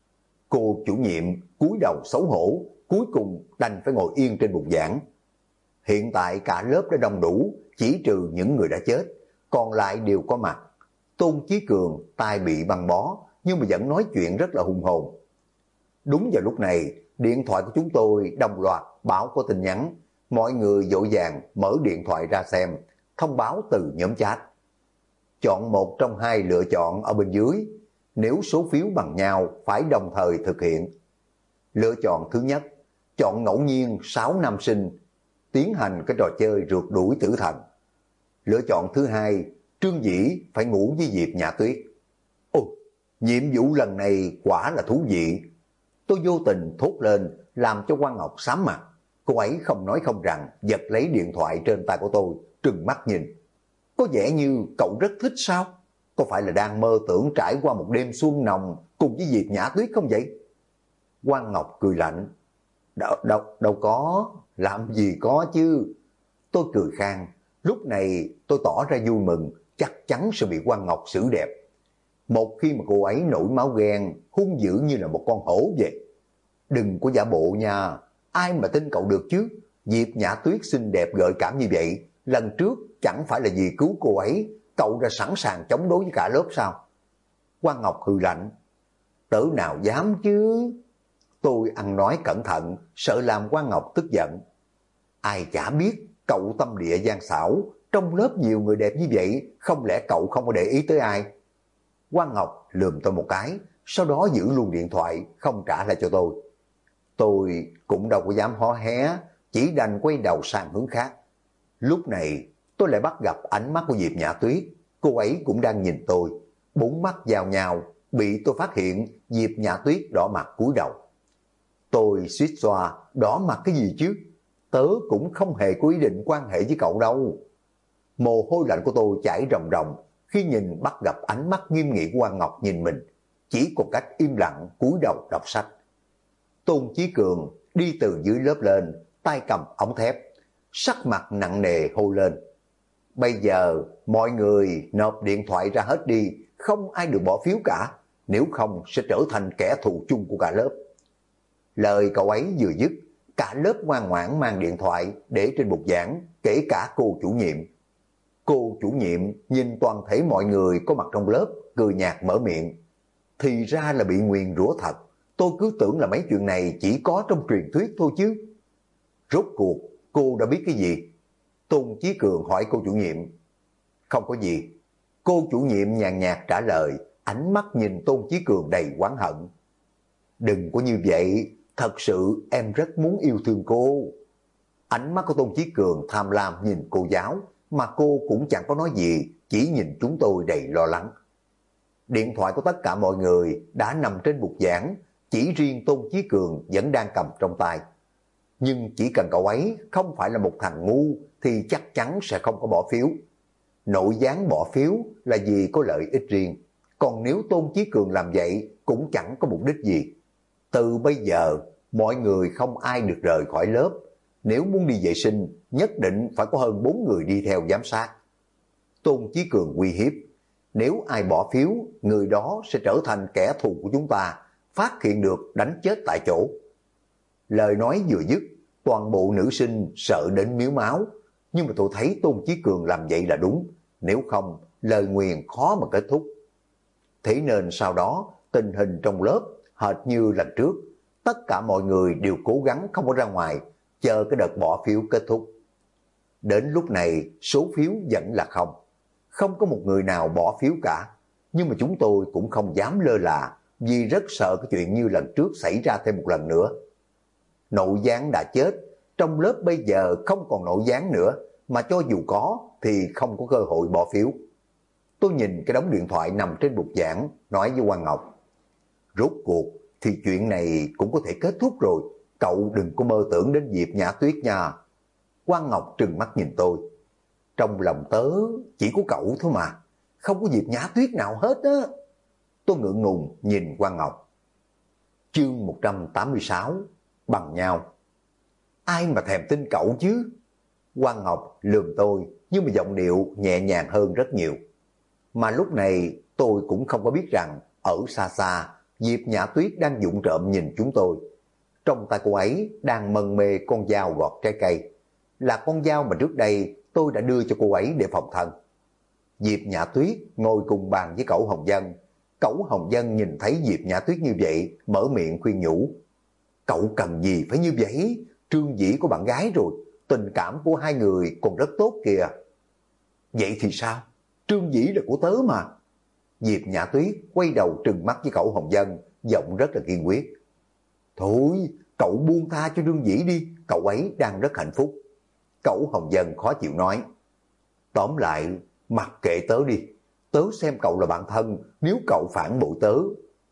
Cô chủ nhiệm cúi đầu xấu hổ, cuối cùng đành phải ngồi yên trên bục giảng. Hiện tại cả lớp đã đông đủ, chỉ trừ những người đã chết, còn lại đều có mặt. Tôn Chí Cường tai bị băng bó, nhưng mà vẫn nói chuyện rất là hùng hồn. Đúng vào lúc này, điện thoại của chúng tôi đồng loạt báo có tin nhắn. Mọi người vội vàng mở điện thoại ra xem, thông báo từ nhóm chat. Chọn một trong hai lựa chọn ở bên dưới, nếu số phiếu bằng nhau phải đồng thời thực hiện. Lựa chọn thứ nhất, chọn ngẫu nhiên 6 nam sinh, tiến hành cái trò chơi rượt đuổi tử thần. Lựa chọn thứ hai, Trương Dĩ phải ngủ với Diệp Nhã Tuyết. Nhiệm vụ lần này quả là thú vị. Tôi vô tình thốt lên, làm cho Quang Ngọc xám mặt. Cô ấy không nói không rằng, giật lấy điện thoại trên tay của tôi, trừng mắt nhìn. Có vẻ như cậu rất thích sao? Có phải là đang mơ tưởng trải qua một đêm xuân nồng cùng với Diệp Nhã Tuyết không vậy? Quang Ngọc cười lạnh. Đâu có, làm gì có chứ. Tôi cười khang. Lúc này tôi tỏ ra vui mừng, chắc chắn sẽ bị Quang Ngọc xử đẹp. Một khi mà cô ấy nổi máu ghen, hung dữ như là một con hổ vậy. Đừng có giả bộ nha, ai mà tin cậu được chứ? Diệp Nhã Tuyết xinh đẹp gợi cảm như vậy, lần trước chẳng phải là vì cứu cô ấy, cậu đã sẵn sàng chống đối với cả lớp sao? Quang Ngọc hừ lạnh. Tớ nào dám chứ? Tôi ăn nói cẩn thận, sợ làm Quang Ngọc tức giận. Ai chả biết cậu tâm địa gian xảo, trong lớp nhiều người đẹp như vậy, không lẽ cậu không có để ý tới ai? Quang Ngọc lườm tôi một cái, sau đó giữ luôn điện thoại, không trả lại cho tôi. Tôi cũng đâu có dám hó hé, chỉ đành quay đầu sang hướng khác. Lúc này tôi lại bắt gặp ánh mắt của Diệp Nhã Tuyết, cô ấy cũng đang nhìn tôi. Bốn mắt giao nhau, bị tôi phát hiện Diệp Nhã Tuyết đỏ mặt cúi đầu. Tôi suýt xoa, đỏ mặt cái gì chứ? Tớ cũng không hề có ý định quan hệ với cậu đâu. Mồ hôi lạnh của tôi chảy ròng ròng khi nhìn bắt gặp ánh mắt nghiêm nghị của Quang Ngọc nhìn mình, chỉ có cách im lặng cúi đầu đọc sách. Tôn Chí Cường đi từ dưới lớp lên, tay cầm ống thép, sắc mặt nặng nề hô lên. Bây giờ mọi người nộp điện thoại ra hết đi, không ai được bỏ phiếu cả, nếu không sẽ trở thành kẻ thù chung của cả lớp. Lời cậu ấy vừa dứt, cả lớp ngoan ngoãn mang điện thoại để trên bục giảng, kể cả cô chủ nhiệm. Cô chủ nhiệm nhìn toàn thể mọi người có mặt trong lớp, cười nhạt mở miệng. Thì ra là bị nguyền rủa thật, tôi cứ tưởng là mấy chuyện này chỉ có trong truyền thuyết thôi chứ. Rốt cuộc, cô đã biết cái gì? Tôn Chí Cường hỏi cô chủ nhiệm. Không có gì. Cô chủ nhiệm nhàn nhạt trả lời, ánh mắt nhìn Tôn Chí Cường đầy oán hận. Đừng có như vậy, thật sự em rất muốn yêu thương cô. Ánh mắt của Tôn Chí Cường tham lam nhìn cô giáo, mà cô cũng chẳng có nói gì, chỉ nhìn chúng tôi đầy lo lắng. Điện thoại của tất cả mọi người đã nằm trên bục giảng, chỉ riêng Tôn Chí Cường vẫn đang cầm trong tay. Nhưng chỉ cần cậu ấy không phải là một thằng ngu thì chắc chắn sẽ không có bỏ phiếu. Nội gián bỏ phiếu là vì có lợi ích riêng, còn nếu Tôn Chí Cường làm vậy cũng chẳng có mục đích gì. Từ bây giờ, mọi người không ai được rời khỏi lớp. Nếu muốn đi vệ sinh, nhất định phải có hơn 4 người đi theo giám sát. Tôn Chí Cường uy hiếp, nếu ai bỏ phiếu, người đó sẽ trở thành kẻ thù của chúng ta, phát hiện được đánh chết tại chỗ. Lời nói vừa dứt, toàn bộ nữ sinh sợ đến miếu máu, nhưng mà tôi thấy Tôn Chí Cường làm vậy là đúng, nếu không, lời nguyền khó mà kết thúc. Thế nên sau đó, tình hình trong lớp hệt như lần trước, tất cả mọi người đều cố gắng không có ra ngoài, chờ cái đợt bỏ phiếu kết thúc. Đến lúc này, số phiếu vẫn là không. Không có một người nào bỏ phiếu cả, nhưng mà chúng tôi cũng không dám lơ là, vì rất sợ cái chuyện như lần trước xảy ra thêm một lần nữa. Nội gián đã chết, trong lớp bây giờ không còn nội gián nữa, mà cho dù có thì không có cơ hội bỏ phiếu. Tôi nhìn cái đống điện thoại nằm trên bục giảng, nói với Quang Ngọc. Rốt cuộc thì chuyện này cũng có thể kết thúc rồi, cậu đừng có mơ tưởng đến Diệp Nhã Tuyết nha. Quang Ngọc trừng mắt nhìn tôi. Trong lòng tớ chỉ có cậu thôi mà, không có Diệp Nhã Tuyết nào hết á. Tôi ngượng ngùng nhìn Quang Ngọc. Chương 186, bằng nhau. Ai mà thèm tin cậu chứ? Quang Ngọc lườm tôi, nhưng mà giọng điệu nhẹ nhàng hơn rất nhiều. Mà lúc này tôi cũng không có biết rằng ở xa xa, Diệp Nhã Tuyết đang vụng trộm nhìn chúng tôi. Trong tay cô ấy đang mân mê con dao gọt trái cây, là con dao mà trước đây tôi đã đưa cho cô ấy để phòng thân. Diệp Nhã Tuyết ngồi cùng bàn với Cẩu Hồng Vân. Cẩu Hồng Vân nhìn thấy Diệp Nhã Tuyết như vậy, mở miệng khuyên nhủ. Cậu cần gì phải như vậy? Trương Dĩ có bạn gái rồi, tình cảm của hai người còn rất tốt kìa. Vậy thì sao? Trương Dĩ là của tớ mà. Diệp Nhã Tuyết quay đầu trừng mắt với Cẩu Hồng Vân, giọng rất là kiên quyết. Thôi, cậu buông tha cho Trương Dĩ đi, cậu ấy đang rất hạnh phúc. Cẩu Hồng Vân khó chịu nói. Tóm lại, mặc kệ tớ đi, tớ xem cậu là bạn thân, nếu cậu phản bội tớ.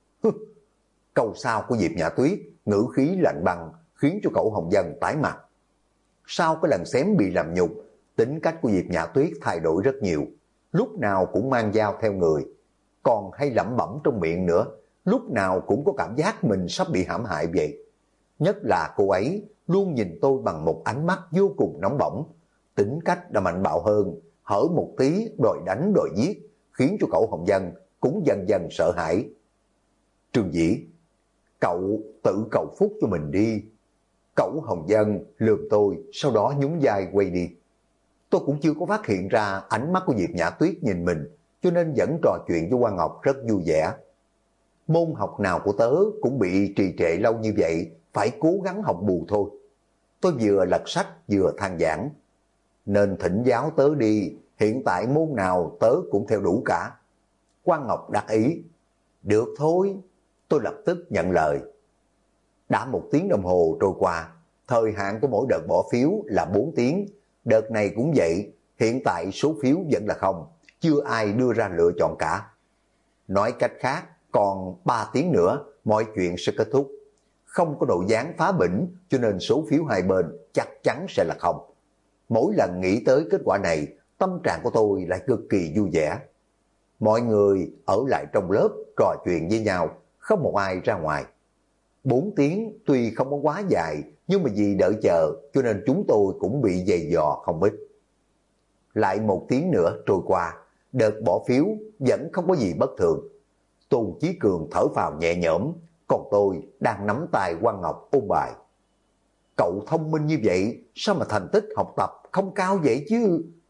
Câu sau của Diệp Nhã Tuyết, ngữ khí lạnh băng, khiến cho Cẩu Hồng Vân tái mặt. Sau cái lần xém bị làm nhục, tính cách của Diệp Nhã Tuyết thay đổi rất nhiều, lúc nào cũng mang dao theo người, còn hay lẩm bẩm trong miệng nữa, lúc nào cũng có cảm giác mình sắp bị hãm hại vậy. Nhất là cô ấy luôn nhìn tôi bằng một ánh mắt vô cùng nóng bỏng, tính cách đã mạnh bạo hơn, hở một tí đòi đánh đòi giết, khiến cho Cẩu Hồng Vân cũng dần dần sợ hãi. Trương Dĩ, cậu tự cầu phúc cho mình đi. Cẩu Hồng Vân lườm tôi, sau đó nhún vai quay đi. Tôi cũng chưa có phát hiện ra ánh mắt của Diệp Nhã Tuyết nhìn mình, cho nên vẫn trò chuyện với Quang Ngọc rất vui vẻ. Môn học nào của tớ cũng bị trì trệ lâu như vậy, phải cố gắng học bù thôi. Tôi vừa lật sách vừa than giảng. Nên thỉnh giáo tớ đi, hiện tại môn nào tớ cũng theo đủ cả. Quang Ngọc đắc ý. Được thôi, tôi lập tức nhận lời. Đã 1 tiếng đồng hồ trôi qua, thời hạn của mỗi đợt bỏ phiếu là 4 tiếng. Đợt này cũng vậy, hiện tại số phiếu vẫn là không, chưa ai đưa ra lựa chọn cả. Nói cách khác, còn 3 tiếng nữa, mọi chuyện sẽ kết thúc. Không có độ dáng phá bỉnh, cho nên số phiếu hai bên chắc chắn sẽ là không. Mỗi lần nghĩ tới kết quả này, tâm trạng của tôi lại cực kỳ vui vẻ. Mọi người ở lại trong lớp trò chuyện với nhau, không một ai ra ngoài. 4 tiếng tuy không có quá dài, nhưng mà vì đợi chờ cho nên chúng tôi cũng bị giày dò không ít. Lại 1 tiếng nữa trôi qua, đợt bỏ phiếu vẫn không có gì bất thường. Tôn Chí Cường thở phào nhẹ nhõm, còn tôi đang nắm tay Quang Ngọc ôn bài. Cậu thông minh như vậy, sao mà thành tích học tập không cao vậy chứ?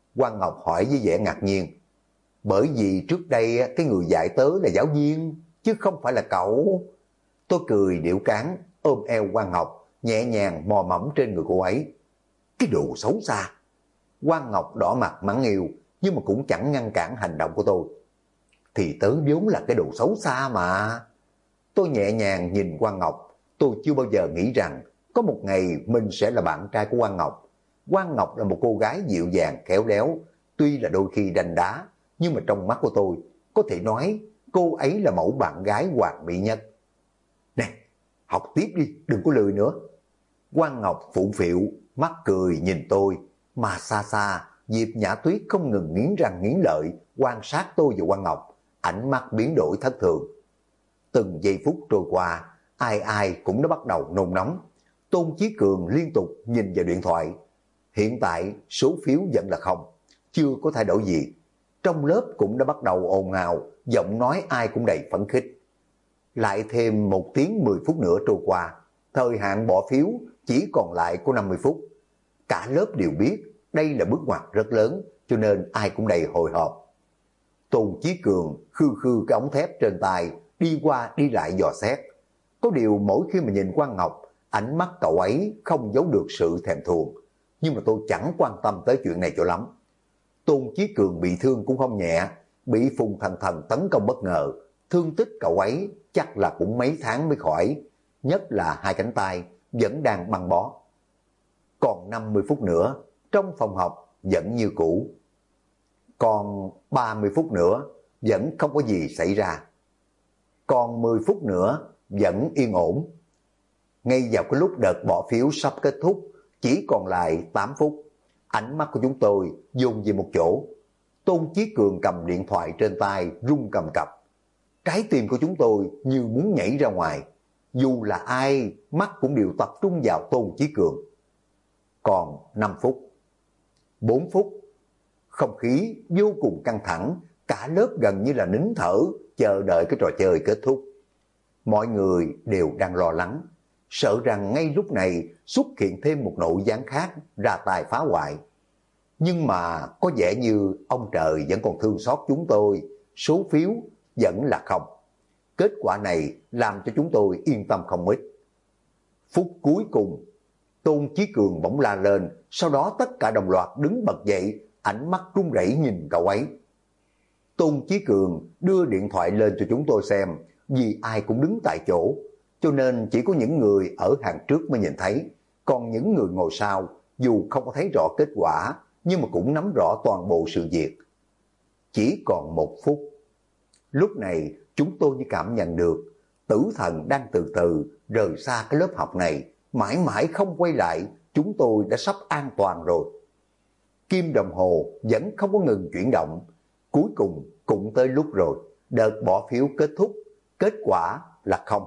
Quang Ngọc hỏi với vẻ ngạc nhiên. Bởi vì trước đây cái người dạy tớ là giáo viên, chứ không phải là cậu. Tôi cười điệu cáng, ôm eo Quang Ngọc, nhẹ nhàng mò mẫm trên người cô ấy. Cái đồ xấu xa. Quang Ngọc đỏ mặt mắng yêu, nhưng mà cũng chẳng ngăn cản hành động của tôi. Thì tớ vốn là cái đồ xấu xa mà. Tôi nhẹ nhàng nhìn Quang Ngọc, tôi chưa bao giờ nghĩ rằng có một ngày mình sẽ là bạn trai của Quang Ngọc. Quang Ngọc là một cô gái dịu dàng, khéo léo, tuy là đôi khi đanh đá, nhưng mà trong mắt của tôi, có thể nói cô ấy là mẫu bạn gái hoàn mỹ nhất. Nè, học tiếp đi, đừng có lười nữa. Quang Ngọc phụng phịu, mắt cười nhìn tôi, mà xa xa, Diệp Nhã Tuyết không ngừng nghiến răng nghiến lợi, quan sát tôi và Quang Ngọc, ánh mắt biến đổi thất thường. Từng giây phút trôi qua, ai ai cũng đã bắt đầu nôn nóng. Tôn Chí Cường liên tục nhìn vào điện thoại. Hiện tại số phiếu vẫn là không, chưa có thay đổi gì. Trong lớp cũng đã bắt đầu ồn ào, giọng nói ai cũng đầy phấn khích. Lại thêm 1 tiếng 10 phút nữa trôi qua, thời hạn bỏ phiếu chỉ còn lại có 50 phút. Cả lớp đều biết đây là bước ngoặt rất lớn, cho nên ai cũng đầy hồi hộp. Tôn Chí Cường khư khư cái ống thép trên tay, đi qua đi lại dò xét. Có điều mỗi khi mà nhìn Quang Ngọc, ánh mắt cậu ấy không giấu được sự thèm thuồng. Nhưng mà tôi chẳng quan tâm tới chuyện này cho lắm. Tôn Chí Cường bị thương cũng không nhẹ, bị Phùng Thần Thần tấn công bất ngờ. Thương tích cậu ấy chắc là cũng mấy tháng mới khỏi, nhất là 2 cánh tay vẫn đang băng bó. Còn 50 phút nữa, trong phòng học vẫn như cũ. Còn 30 phút nữa, vẫn không có gì xảy ra. Còn 10 phút nữa, vẫn yên ổn. Ngay vào cái lúc đợt bỏ phiếu sắp kết thúc, chỉ còn lại 8 phút. Ánh mắt của chúng tôi dồn về một chỗ. Tôn Chí Cường cầm điện thoại trên tay run cầm cập. Trái tim của chúng tôi như muốn nhảy ra ngoài. Dù là ai, mắt cũng đều tập trung vào Tôn Chí Cường. Còn 5 phút, 4 phút. Không khí vô cùng căng thẳng, cả lớp gần như là nín thở, chờ đợi cái trò chơi kết thúc. Mọi người đều đang lo lắng, sợ rằng ngay lúc này xuất hiện thêm một nội gián khác ra tay phá hoại. Nhưng mà có vẻ như ông trời vẫn còn thương xót chúng tôi, số phiếu vẫn là không. Kết quả này làm cho chúng tôi yên tâm không ít. Phút cuối cùng, Tôn Chí Cường bỗng la lên, sau đó tất cả đồng loạt đứng bật dậy, ánh mắt run rẩy nhìn cậu ấy. Tôn Chí Cường đưa điện thoại lên cho chúng tôi xem, vì ai cũng đứng tại chỗ, cho nên chỉ có những người ở hàng trước mới nhìn thấy, còn những người ngồi sau dù không có thấy rõ kết quả, nhưng mà cũng nắm rõ toàn bộ sự việc. Chỉ còn 1 phút. Lúc này chúng tôi như cảm nhận được tử thần đang từ từ rời xa cái lớp học này, mãi mãi không quay lại, chúng tôi đã sắp an toàn rồi. Kim đồng hồ vẫn không có ngừng chuyển động. Cuối cùng cũng tới lúc rồi, đợt bỏ phiếu kết thúc, kết quả là không.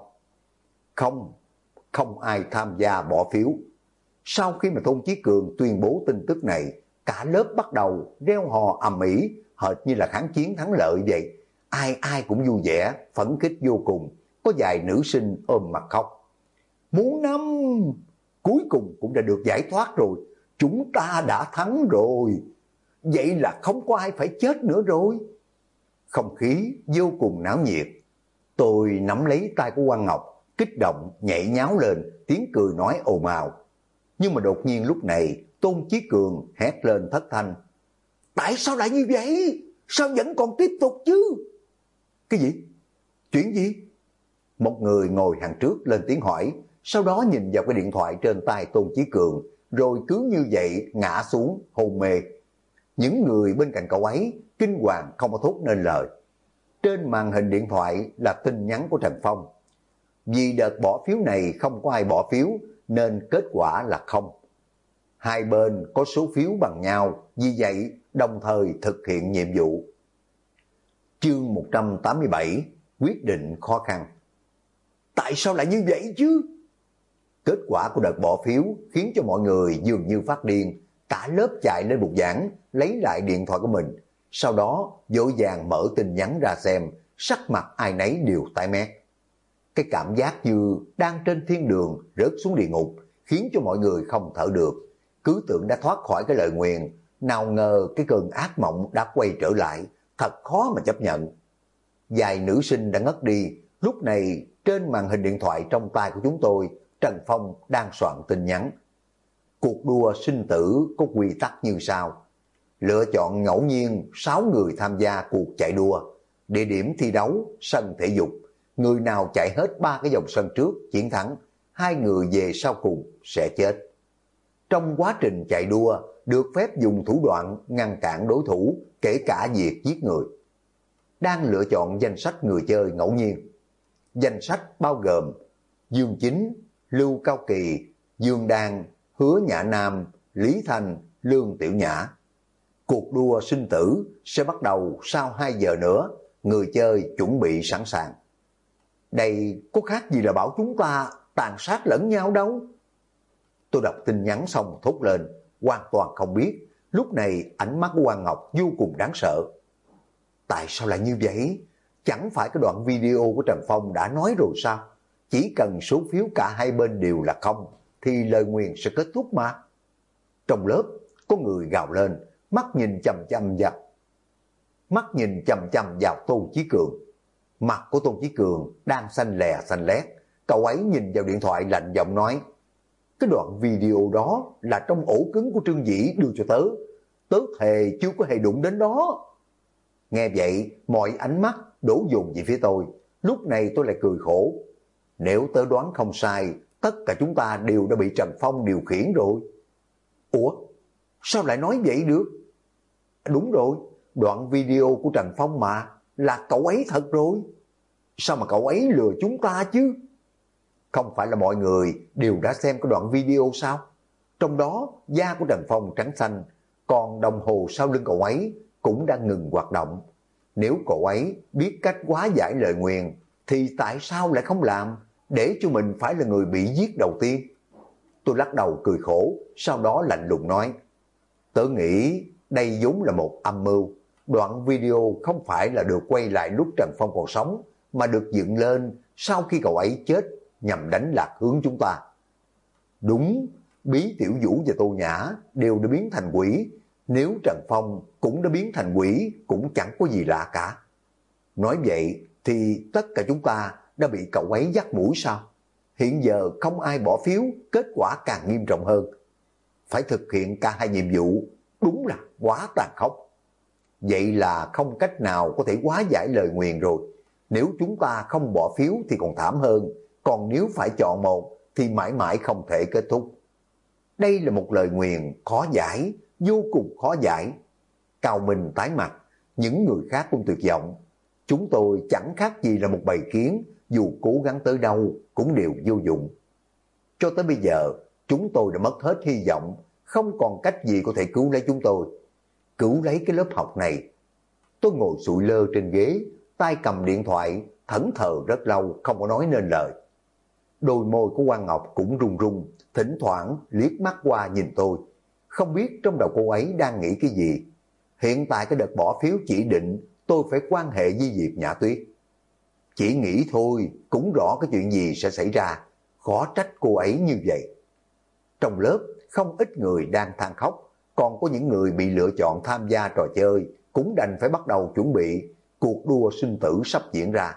Không ai tham gia bỏ phiếu. Sau khi mà Tôn Chí Cường tuyên bố tin tức này, cả lớp bắt đầu reo hò ầm ĩ, hệt như là kháng chiến thắng lợi vậy. Ai cũng vui vẻ, phấn khích vô cùng, có vài nữ sinh ôm mặt khóc. Muốn năm, cuối cùng cũng đã được giải thoát rồi, chúng ta đã thắng rồi. Vậy là không có ai phải chết nữa rồi. Không khí vô cùng náo nhiệt. Tôi nắm lấy tay của Quang Ngọc, kích động, nhảy nháo lên, tiếng cười nói ồn ào. Nhưng mà đột nhiên lúc này, Tôn Chí Cường hét lên thất thanh. Tại sao lại như vậy? Sao vẫn còn tiếp tục chứ? Cái gì? Chuyện gì? Một người ngồi hàng trước lên tiếng hỏi, sau đó nhìn vào cái điện thoại trên tay Tôn Chí Cường, rồi cứ như vậy ngã xuống hôn mê. Những người bên cạnh cậu ấy kinh hoàng không có thốt nên lời. Trên màn hình điện thoại là tin nhắn của Trần Phong. Vì đợt bỏ phiếu này không có ai bỏ phiếu nên kết quả là không. Hai bên có số phiếu bằng nhau, vì vậy đồng thời thực hiện nhiệm vụ. Chương 187, quyết định khó khăn. Tại sao lại như vậy chứ? Kết quả của đợt bỏ phiếu khiến cho mọi người dường như phát điên, cả lớp chạy lên bục giảng, lấy lại điện thoại của mình, sau đó vội vàng mở tin nhắn ra xem, sắc mặt ai nấy đều tái mét. Cái cảm giác như đang trên thiên đường rớt xuống địa ngục, khiến cho mọi người không thở được, cứ tưởng đã thoát khỏi cái lời nguyền, nào ngờ cái cơn ác mộng đã quay trở lại, thật khó mà chấp nhận. Vài nữ sinh đã ngất đi, lúc này trên màn hình điện thoại trong tay của chúng tôi, Trần Phong đang soạn tin nhắn. Cuộc đua sinh tử có quy tắc như sau. Lựa chọn ngẫu nhiên 6 người tham gia cuộc chạy đua. Địa điểm thi đấu, sân thể dục. Người nào chạy hết 3 cái vòng sân trước chiến thắng, 2 người về sau cùng sẽ chết. Trong quá trình chạy đua, được phép dùng thủ đoạn ngăn cản đối thủ, kể cả việc giết người. Đang lựa chọn danh sách người chơi ngẫu nhiên. Danh sách bao gồm Dương Chính, Lưu Cao Kỳ, Dương Đan, Hứa Nhã Nam, Lý Thanh, Lương Tiểu Nhã. Cuộc đua sinh tử sẽ bắt đầu sau 2 giờ nữa, người chơi chuẩn bị sẵn sàng. Đây có khác gì là bảo chúng ta tàn sát lẫn nhau đâu. Tôi đọc tin nhắn xong thốt lên, hoàn toàn không biết, lúc này ánh mắt của Quang Ngọc vô cùng đáng sợ. Tại sao lại như vậy? Chẳng phải cái đoạn video của Trần Phong đã nói rồi sao? Chỉ cần số phiếu cả hai bên đều là không, thì lời nguyền sẽ kết thúc mà. Trong lớp, có người gào lên, mắt nhìn chằm chằm vào Tôn Chí Cường. Mặt của Tôn Chí Cường đang xanh lè xanh lét, cậu ấy nhìn vào điện thoại lạnh giọng nói, cái đoạn video đó là trong ổ cứng của Trương Dĩ đưa cho tớ thề chưa có hề đụng đến đó. Nghe vậy, mọi ánh mắt đổ dồn về phía tôi, lúc này tôi lại cười khổ. Nếu tớ đoán không sai, tất cả chúng ta đều đã bị Trần Phong điều khiển rồi. Ủa, sao lại nói vậy được? Đúng rồi, đoạn video của Trần Phong mà, là cậu ấy thật rồi. Sao mà cậu ấy lừa chúng ta chứ? Không phải là mọi người đều đã xem cái đoạn video sao? Trong đó, da của Trần Phong trắng xanh, còn đồng hồ sau lưng cậu ấy cũng đang ngừng hoạt động. Nếu cậu ấy biết cách hóa giải lời nguyền, thì tại sao lại không làm, để cho mình phải là người bị giết đầu tiên? Tôi lắc đầu cười khổ, sau đó lạnh lùng nói, tớ nghĩ đây vốn là một âm mưu. Đoạn video không phải là được quay lại lúc Trần Phong còn sống, mà được dựng lên sau khi cậu ấy chết, nhằm đánh lạc hướng chúng ta. Đúng, Bí Tiểu Vũ và Tô Nhã đều đã biến thành quỷ, nếu Trần Phong cũng đã biến thành quỷ cũng chẳng có gì lạ cả. Nói vậy thì tất cả chúng ta đã bị cậu ấy dắt mũi sao? Hiện giờ không ai bỏ phiếu, kết quả càng nghiêm trọng hơn. Phải thực hiện cả hai nhiệm vụ, đúng là quá tàn khốc. Vậy là không cách nào có thể hóa giải lời nguyền rồi. Nếu chúng ta không bỏ phiếu thì còn thảm hơn, còn nếu phải chọn một thì mãi mãi không thể kết thúc. Đây là một lời nguyền khó giải, vô cùng khó giải. Cao Minh tái mặt, những người khác cũng tuyệt vọng. Chúng tôi chẳng khác gì là một bầy kiến, dù cố gắng tới đâu cũng đều vô dụng. Cho tới bây giờ, chúng tôi đã mất hết hy vọng, không còn cách gì có thể cứu lấy chúng tôi. Cứu lấy cái lớp học này. Tôi ngồi sụi lơ trên ghế, tay cầm điện thoại, thẫn thờ rất lâu, không có nói nên lời. Đôi môi của Quang Ngọc cũng run run, thỉnh thoảng liếc mắt qua nhìn tôi. Không biết trong đầu cô ấy đang nghĩ cái gì. Hiện tại cái đợt bỏ phiếu chỉ định tôi phải quan hệ với Diệp Nhã Tuyết. Chỉ nghĩ thôi, cũng rõ cái chuyện gì sẽ xảy ra, khó trách cô ấy như vậy. Trong lớp, không ít người đang than khóc, còn có những người bị lựa chọn tham gia trò chơi, cũng đành phải bắt đầu chuẩn bị, cuộc đua sinh tử sắp diễn ra.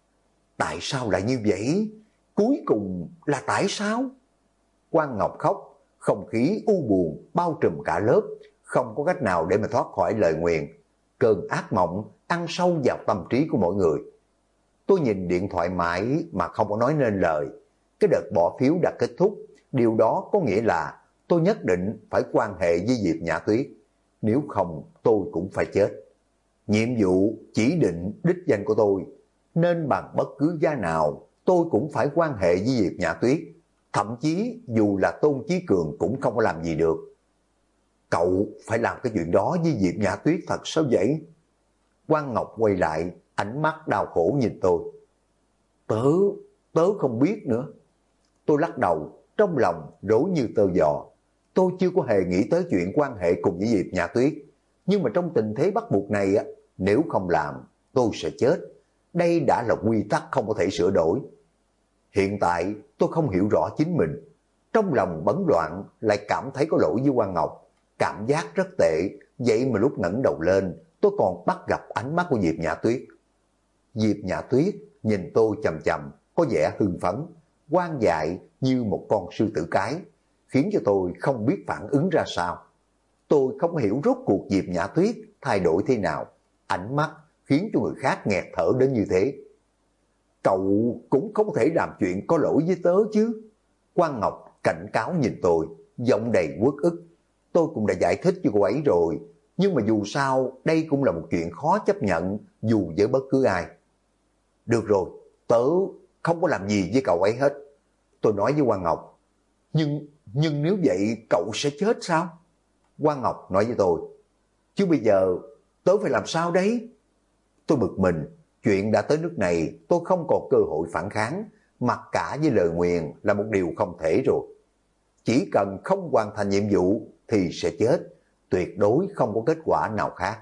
Tại sao lại như vậy? Cuối cùng là tại sao? Quang Ngọc khóc, không khí u buồn bao trùm cả lớp, không có cách nào để mà thoát khỏi lời nguyền. Cơn ác mộng ăn sâu vào tâm trí của mỗi người. Tôi nhìn điện thoại mãi mà không có nói nên lời. Cái đợt bỏ phiếu đã kết thúc, điều đó có nghĩa là tôi nhất định phải quan hệ với Diệp Nhã Tuyết. Nếu không tôi cũng phải chết. Nhiệm vụ chỉ định đích danh của tôi, nên bằng bất cứ giá nào tôi cũng phải quan hệ với Diệp Nhã Tuyết. Thậm chí dù là Tôn Chí Cường cũng không có làm gì được. Cậu phải làm cái chuyện đó với Diệp Nhã Tuyết thật sao vậy? Quang Ngọc quay lại, ánh mắt đau khổ nhìn tôi. Tớ không biết nữa. Tôi lắc đầu, trong lòng rối như tơ giò. Tôi chưa có hề nghĩ tới chuyện quan hệ cùng với Diệp Nhã Tuyết. Nhưng mà trong tình thế bắt buộc này, nếu không làm, tôi sẽ chết. Đây đã là quy tắc không có thể sửa đổi. Hiện tại tôi không hiểu rõ chính mình. Trong lòng bấn loạn lại cảm thấy có lỗi với Quang Ngọc. cảm giác rất tệ, vậy mà lúc ngẩng đầu lên, tôi còn bắt gặp ánh mắt của Diệp Nhã Tuyết. Diệp Nhã Tuyết nhìn tôi chằm chằm, có vẻ hưng phấn, quan dại như một con sư tử cái, khiến cho tôi không biết phản ứng ra sao. Tôi không hiểu rốt cuộc Diệp Nhã Tuyết thay đổi thế nào, ánh mắt khiến cho người khác nghẹt thở đến như thế. Cậu cũng không thể làm chuyện có lỗi với tớ chứ. Quang Ngọc cảnh cáo nhìn tôi, giọng đầy uất ức. Tôi cũng đã giải thích cho cô ấy rồi, nhưng mà dù sao đây cũng là một chuyện khó chấp nhận dù với bất cứ ai. Được rồi, tớ không có làm gì với cậu ấy hết. Tôi nói với Quang Ngọc. Nhưng nếu vậy cậu sẽ chết sao? Quang Ngọc nói với tôi. Chứ bây giờ tớ phải làm sao đấy? Tôi bực mình, chuyện đã tới nước này tôi không còn cơ hội phản kháng, mặc cả với lời nguyền là một điều không thể rồi. Chỉ cần không hoàn thành nhiệm vụ thì sẽ chết, tuyệt đối không có kết quả nào khác.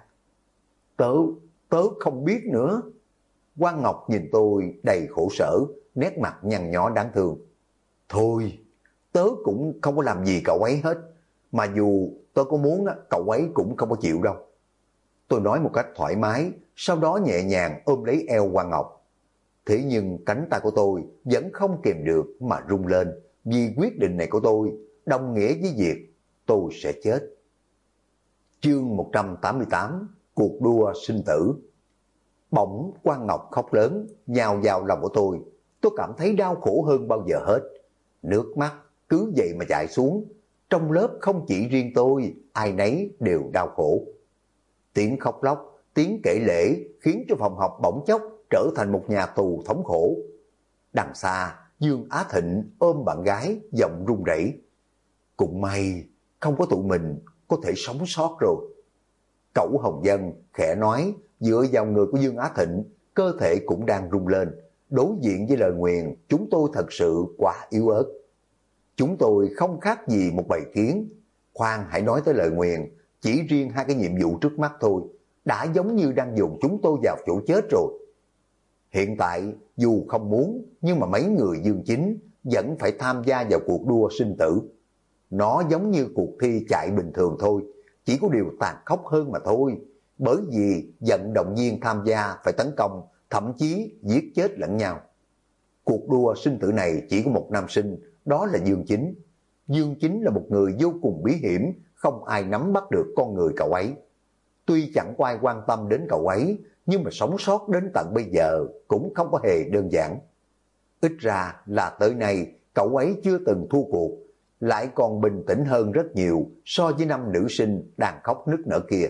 Tớ không biết nữa. Quang Ngọc nhìn tôi đầy khổ sở, nét mặt nhăn nhó đáng thương. Thôi, tớ cũng không có làm gì cậu ấy hết, mà dù tớ có muốn cậu ấy cũng không có chịu đâu. Tôi nói một cách thoải mái, sau đó nhẹ nhàng ôm lấy eo Quang Ngọc. Thế nhưng cánh tay của tôi vẫn không kìm được mà rung lên, vì quyết định này của tôi đồng nghĩa với việc tôi sẽ chết. Chương 188, cuộc đua sinh tử. Bỗng Quang Ngọc khóc lớn, nhào vào lòng của tôi. Tôi cảm thấy đau khổ hơn bao giờ hết. Nước mắt cứ vậy mà chảy xuống. Trong lớp không chỉ riêng tôi, ai nấy đều đau khổ. Tiếng khóc lóc, tiếng kể lể khiến cho phòng học bỗng chốc trở thành một nhà tù thống khổ. Đằng xa, Dương Á Thịnh ôm bạn gái, giọng run rẩy. Cũng may, không có tụi mình có thể sống sót rồi. Cẩu Hồng Dân khẽ nói, dựa vào người của Dương Á Thịnh, cơ thể cũng đang rung lên. Đối diện với lời nguyền, chúng tôi thật sự quá yếu ớt. Chúng tôi không khác gì một bầy kiến. Khoan hãy nói tới lời nguyền, chỉ riêng hai cái nhiệm vụ trước mắt thôi, đã giống như đang dồn chúng tôi vào chỗ chết rồi. Hiện tại, dù không muốn, nhưng mà mấy người Dương Chính vẫn phải tham gia vào cuộc đua sinh tử. Nó giống như cuộc thi chạy bình thường thôi, chỉ có điều tàn khốc hơn mà thôi. Bởi vì vận động viên tham gia phải tấn công, thậm chí giết chết lẫn nhau. Cuộc đua sinh tử này chỉ có một nam sinh, đó là Dương Chính. Dương Chính là một người vô cùng bí hiểm, không ai nắm bắt được con người cậu ấy. Tuy chẳng có ai quan tâm đến cậu ấy, nhưng mà sống sót đến tận bây giờ cũng không có hề đơn giản. Ít ra là tới nay cậu ấy chưa từng thua cuộc, lại còn bình tĩnh hơn rất nhiều so với năm nữ sinh đang khóc nức nở kia.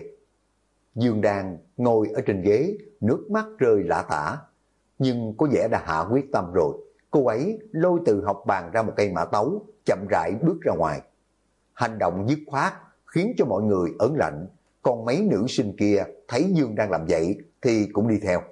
Dương Đan ngồi ở trên ghế, nước mắt rơi lã tả, nhưng có vẻ đã hạ quyết tâm rồi. Cô ấy lôi từ học bàn ra một cây mã tấu, chậm rãi bước ra ngoài. Hành động dứt khoát khiến cho mọi người ớn lạnh, còn mấy nữ sinh kia thấy Dương đang làm vậy thì cũng đi theo.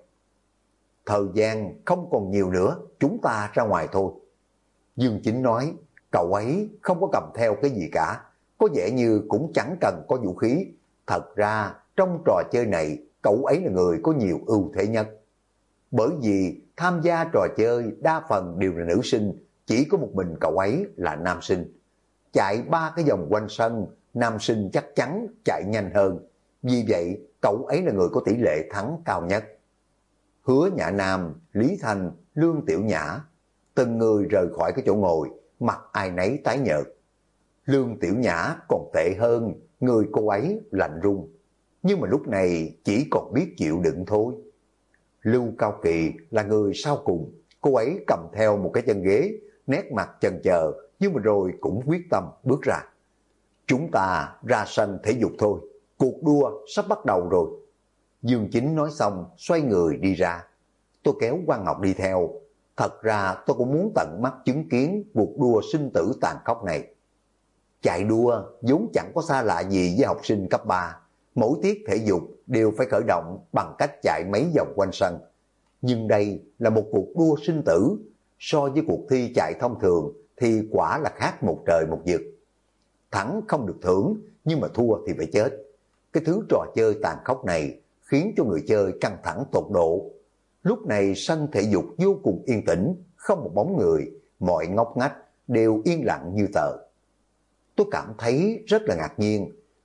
Thời gian không còn nhiều nữa, chúng ta ra ngoài thôi. Dương Chính nói, cậu ấy không có cầm theo cái gì cả, có vẻ như cũng chẳng cần có vũ khí. Thật ra trong trò chơi này, cậu ấy là người có nhiều ưu thế nhất. Bởi vì tham gia trò chơi đa phần đều là nữ sinh, chỉ có một mình cậu ấy là nam sinh. Chạy 3 cái vòng quanh sân, nam sinh chắc chắn chạy nhanh hơn. Vì vậy, cậu ấy là người có tỷ lệ thắng cao nhất. Hứa Nhã Nam, Lý Thành, Lương Tiểu Nhã, từng người rời khỏi cái chỗ ngồi, mặt ai nấy tái nhợt. Lương Tiểu Nhã còn tệ hơn, người cô ấy lạnh run. Nhưng mà lúc này chỉ còn biết chịu đựng thôi. Lưu Cao Kỳ là người sau cùng, cô ấy cầm theo một cái chân ghế, nét mặt chần chờ, nhưng mà rồi cũng quyết tâm bước ra. Chúng ta ra sân thể dục thôi, cuộc đua sắp bắt đầu rồi. Dương Chính nói xong, xoay người đi ra. Tôi kéo Quang Ngọc đi theo. Thật ra tôi cũng muốn tận mắt chứng kiến cuộc đua sinh tử tàn khốc này. Chạy đua vốn chẳng có xa lạ gì với học sinh cấp 3. Mỗi tiết thể dục đều phải khởi động bằng cách chạy mấy vòng quanh sân. Nhưng đây là một cuộc đua sinh tử. So với cuộc thi chạy thông thường thì quả là khác một trời một vực. Thắng không được thưởng, nhưng mà thua thì phải chết. Cái thứ trò chơi tàn khốc này khiến cho người chơi căng thẳng tột độ. Lúc này sân thể dục vô cùng yên tĩnh, không một bóng người, mọi ngóc ngách đều yên lặng như tờ. Tôi cảm thấy rất là ngạc nhiên,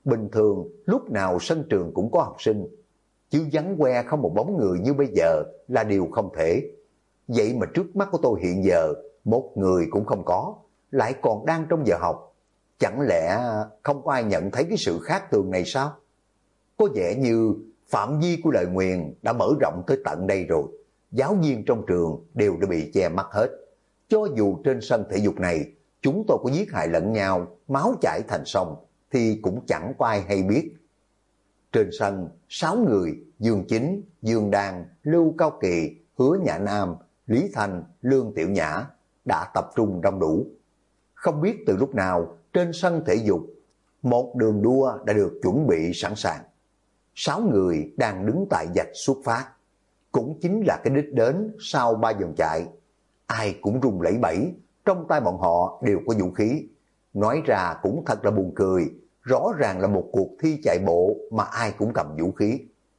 Bình thường lúc nào sân trường cũng có học sinh, chứ vắng que không một bóng người như bây giờ là điều không thể. Vậy mà trước mắt của tôi hiện giờ một người cũng không có, lại còn đang trong giờ học. Chẳng lẽ không có ai nhận thấy cái sự khác thường này sao? Có vẻ như phạm vi của lời nguyền đã mở rộng tới tận đây rồi. Giáo viên trong trường đều đã bị che mắt hết. Cho dù trên sân thể dục này chúng tôi có giết hại lẫn nhau, máu chảy thành sông, thì cũng chẳng có ai hay biết. Trên sân, 6 người, Dương Chính, Dương Đan, Lưu Cao Kỳ, Hứa Nhã Nam, Lý Thanh, Lương Tiểu Nhã đã tập trung đông đủ. Không biết từ lúc nào, trên sân thể dục, một đường đua đã được chuẩn bị sẵn sàng. 6 người đang đứng tại vạch xuất phát, cũng chính là cái đích đến sau 3 vòng chạy. Ai cũng run lẩy bẩy, trong tay bọn họ đều có vũ khí. Nói ra cũng thật là buồn cười, rõ ràng là một cuộc thi chạy bộ mà ai cũng cầm vũ khí.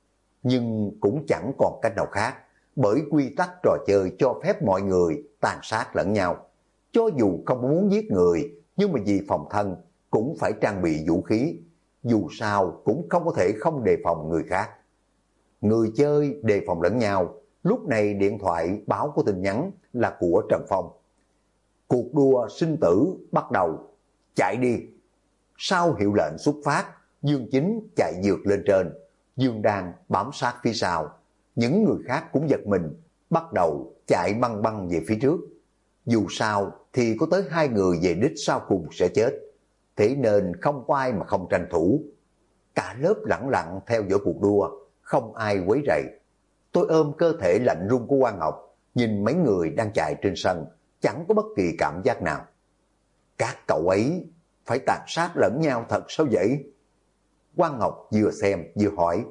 Nhưng cũng chẳng còn cách nào khác, bởi quy tắc trò chơi cho phép mọi người tàn sát lẫn nhau. Cho dù không muốn giết người, nhưng mà vì phòng thân cũng phải trang bị vũ khí. Dù sao cũng không có thể không đề phòng người khác. Người chơi đề phòng lẫn nhau. Lúc này điện thoại báo có tin nhắn là của Trần Phong. Cuộc đua sinh tử bắt đầu, chạy đi. Sau hiệu lệnh xuất phát, Dương Chính chạy vượt lên trên, Dương Đan bám sát phía sau. Những người khác cũng giật mình, bắt đầu chạy băng băng về phía trước. Dù sao thì có tới 2 người về đích sau cùng sẽ chết, thế nên không có ai mà không tranh thủ. Cả lớp lặng lặng theo dõi cuộc đua, không ai quấy rầy. Tôi ôm cơ thể lạnh run của Quang Ngọc, nhìn mấy người đang chạy trên sân, chẳng có bất kỳ cảm giác nào. Các cậu ấy phải tàn sát lẫn nhau thật sao vậy? Quang Ngọc vừa xem vừa hỏi.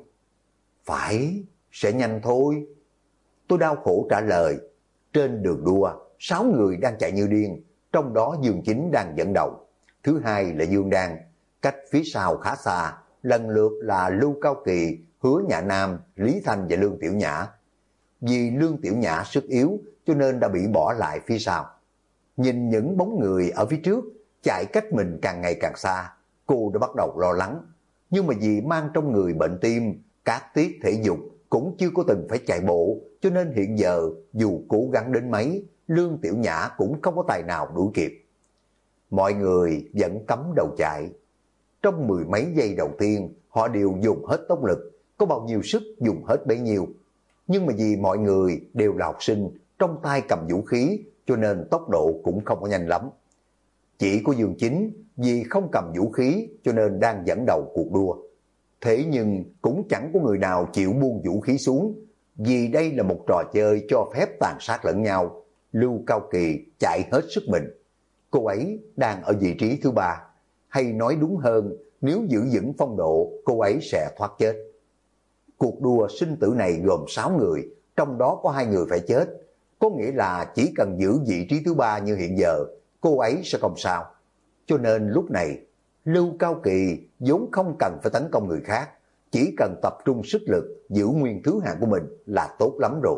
Phải, sẽ nhanh thôi. Tôi đau khổ trả lời. Trên đường đua, 6 người đang chạy như điên, trong đó Dương Chính đang dẫn đầu. Thứ hai là Dương Đan, cách phía sau khá xa, lần lượt là Lưu Cao Kỳ, Hứa Nhã Nam, Lý Thanh và Lương Tiểu Nhã. Vì Lương Tiểu Nhã sức yếu cho nên đã bị bỏ lại phía sau. Nhìn những bóng người ở phía trước chạy cách mình càng ngày càng xa, cô đã bắt đầu lo lắng. Nhưng mà vì mang trong người bệnh tim, các tiết thể dục cũng chưa có từng phải chạy bộ, cho nên hiện giờ dù cố gắng đến mấy, Lương Tiểu Nhã cũng không có tài nào đuổi kịp. Mọi người vẫn cắm đầu chạy. Trong 10 mấy giây đầu tiên, họ đều dùng hết tốc lực, có bao nhiêu sức dùng hết bấy nhiêu. Nhưng mà vì mọi người đều là học sinh, trong tay cầm vũ khí, cho nên tốc độ cũng không có nhanh lắm. Chỉ có Dương Chính vì không cầm vũ khí cho nên đang dẫn đầu cuộc đua. Thế nhưng cũng chẳng có người nào chịu buông vũ khí xuống, vì đây là một trò chơi cho phép tàn sát lẫn nhau. Lưu Cao Kỳ chạy hết sức mình. Cô ấy đang ở vị trí thứ 3, hay nói đúng hơn, nếu giữ vững phong độ, cô ấy sẽ thoát chết. Cuộc đua sinh tử này gồm 6 người, trong đó có 2 người phải chết. Có nghĩa là chỉ cần giữ vị trí thứ 3 như hiện giờ, cô ấy sẽ không sao. Cho nên lúc này, Lưu Cao Kỳ vốn không cần phải tấn công người khác, chỉ cần tập trung sức lực giữ nguyên thứ hạng của mình là tốt lắm rồi.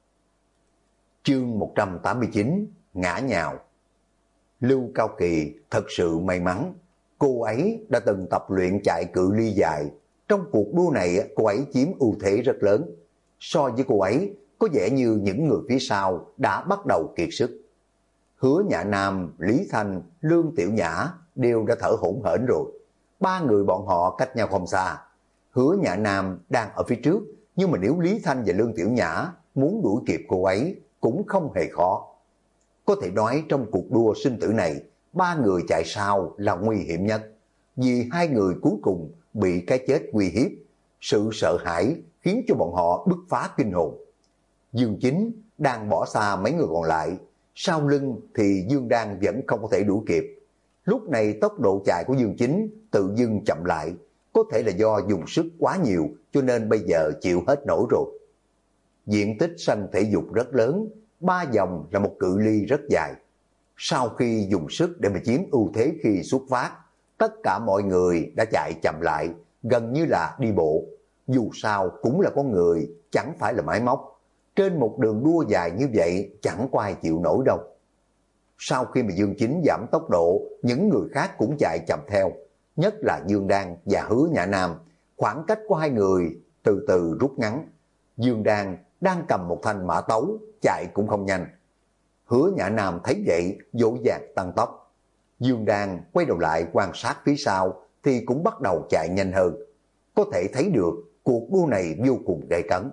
Chương 189, ngã nhào. Lưu Cao Kỳ thật sự may mắn, cô ấy đã từng tập luyện chạy cự ly dài. Trong cuộc đua này cô ấy chiếm ưu thế rất lớn. So với cô ấy, có vẻ như những người phía sau đã bắt đầu kiệt sức. Hứa Nhã Nam, Lý Thanh, Lương Tiểu Nhã đều đã thở hổn hển rồi. 3 người bọn họ cách nhau không xa. Hứa Nhã Nam đang ở phía trước, nhưng mà nếu Lý Thanh và Lương Tiểu Nhã muốn đuổi kịp cô ấy cũng không hề khó. Có thể nói trong cuộc đua sinh tử này, 3 người chạy sau là nguy hiểm nhất, vì 2 người cuối cùng bị cái chết uy hiếp. Sự sợ hãi khiến cho bọn họ bứt phá kinh hồn. Dương Chính đang bỏ xa mấy người còn lại, sau lưng thì Dương Đan vẫn không có thể đuổi kịp. Lúc này tốc độ chạy của Dương Chính tự dưng chậm lại, có thể là do dùng sức quá nhiều cho nên bây giờ chịu hết nổi rồi. Diện tích sân thể dục rất lớn, 3 vòng là một cự ly rất dài. Sau khi dùng sức để mà chiếm ưu thế khi xuất phát, tất cả mọi người đã chạy chậm lại, gần như là đi bộ. Dù sao cũng là con người, chẳng phải là máy móc. Trên một đường đua dài như vậy chẳng có ai chịu nổi đâu. Sau khi mà Dương Chính giảm tốc độ, những người khác cũng chạy chậm theo. nhất là Dương Đan và Hứa Nhã Nam. Khoảng cách của hai người từ từ rút ngắn. Dương Đan đang cầm một thanh mã tấu, chạy cũng không nhanh. Hứa Nhã Nam thấy vậy, vội vàng tăng tốc. Dương Đan quay đầu lại quan sát phía sau thì cũng bắt đầu chạy nhanh hơn. Có thể thấy được cuộc đua này vô cùng gay cấn.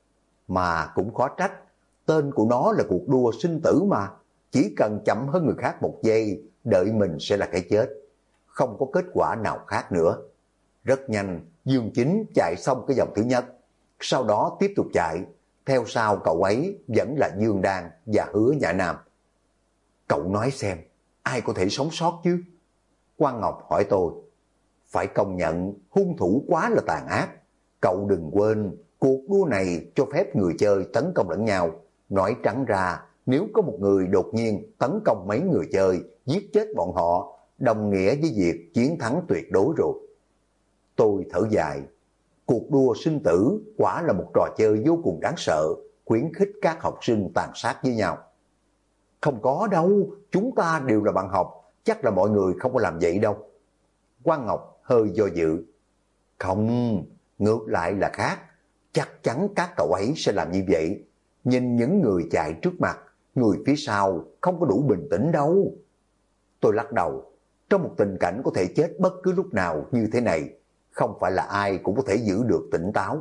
Mà cũng khó trách, tên của nó là cuộc đua sinh tử mà. Chỉ cần chậm hơn người khác một giây, đợi mình sẽ là cái chết. Không có kết quả nào khác nữa. Rất nhanh, Dương Chính chạy xong cái vòng thứ nhất. Sau đó tiếp tục chạy. Theo sau cậu ấy vẫn là Dương Đan và Hứa Nhã Nam. Cậu nói xem, ai có thể sống sót chứ? Quang Ngọc hỏi tôi. Phải công nhận hung thủ quá là tàn ác. Cậu đừng quên, cuộc đua này cho phép người chơi tấn công lẫn nhau. Nói trắng ra, nếu có một người đột nhiên tấn công mấy người chơi, giết chết bọn họ, đồng nghĩa với việc chiến thắng tuyệt đối rồi. Tôi thở dài. Cuộc đua sinh tử quả là một trò chơi vô cùng đáng sợ, khuyến khích các học sinh tàn sát với nhau. Không có đâu, chúng ta đều là bạn học, chắc là mọi người không có làm vậy đâu. Quang Ngọc hơi do dự. Không, ngược lại là khác, chắc chắn các cậu ấy sẽ làm như vậy. Nhìn những người chạy trước mặt, người phía sau không có đủ bình tĩnh đâu. Tôi lắc đầu, trong một tình cảnh có thể chết bất cứ lúc nào như thế này, không phải là ai cũng có thể giữ được tỉnh táo.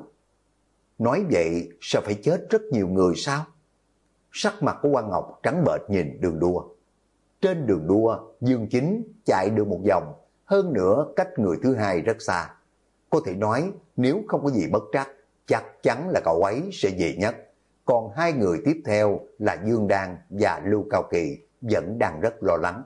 Nói vậy sao phải chết rất nhiều người sao? Sắc mặt của Quang Ngọc trắng bệch nhìn đường đua. Trên đường đua, Dương Chính chạy được một vòng, hơn nữa cách người thứ hai rất xa. Có thể nói nếu không có gì bất trắc, chắc chắn là cậu ấy sẽ về nhất. Còn hai người tiếp theo là Dương Đan và Lưu Cao Kỳ vẫn đang rất lo lắng.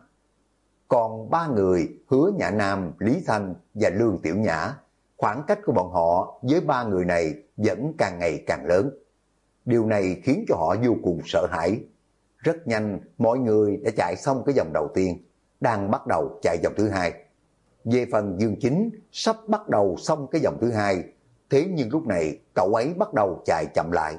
Còn ba người Hứa Nhã Nam, Lý Thanh và Lương Tiểu Nhã, khoảng cách của bọn họ với ba người này vẫn càng ngày càng lớn. Điều này khiến cho họ vô cùng sợ hãi. Rất nhanh mọi người đã chạy xong cái vòng đầu tiên, đang bắt đầu chạy vòng thứ hai. Về phần Dương Chính sắp bắt đầu xong cái vòng thứ hai, thế nhưng lúc này cậu ấy bắt đầu chạy chậm lại.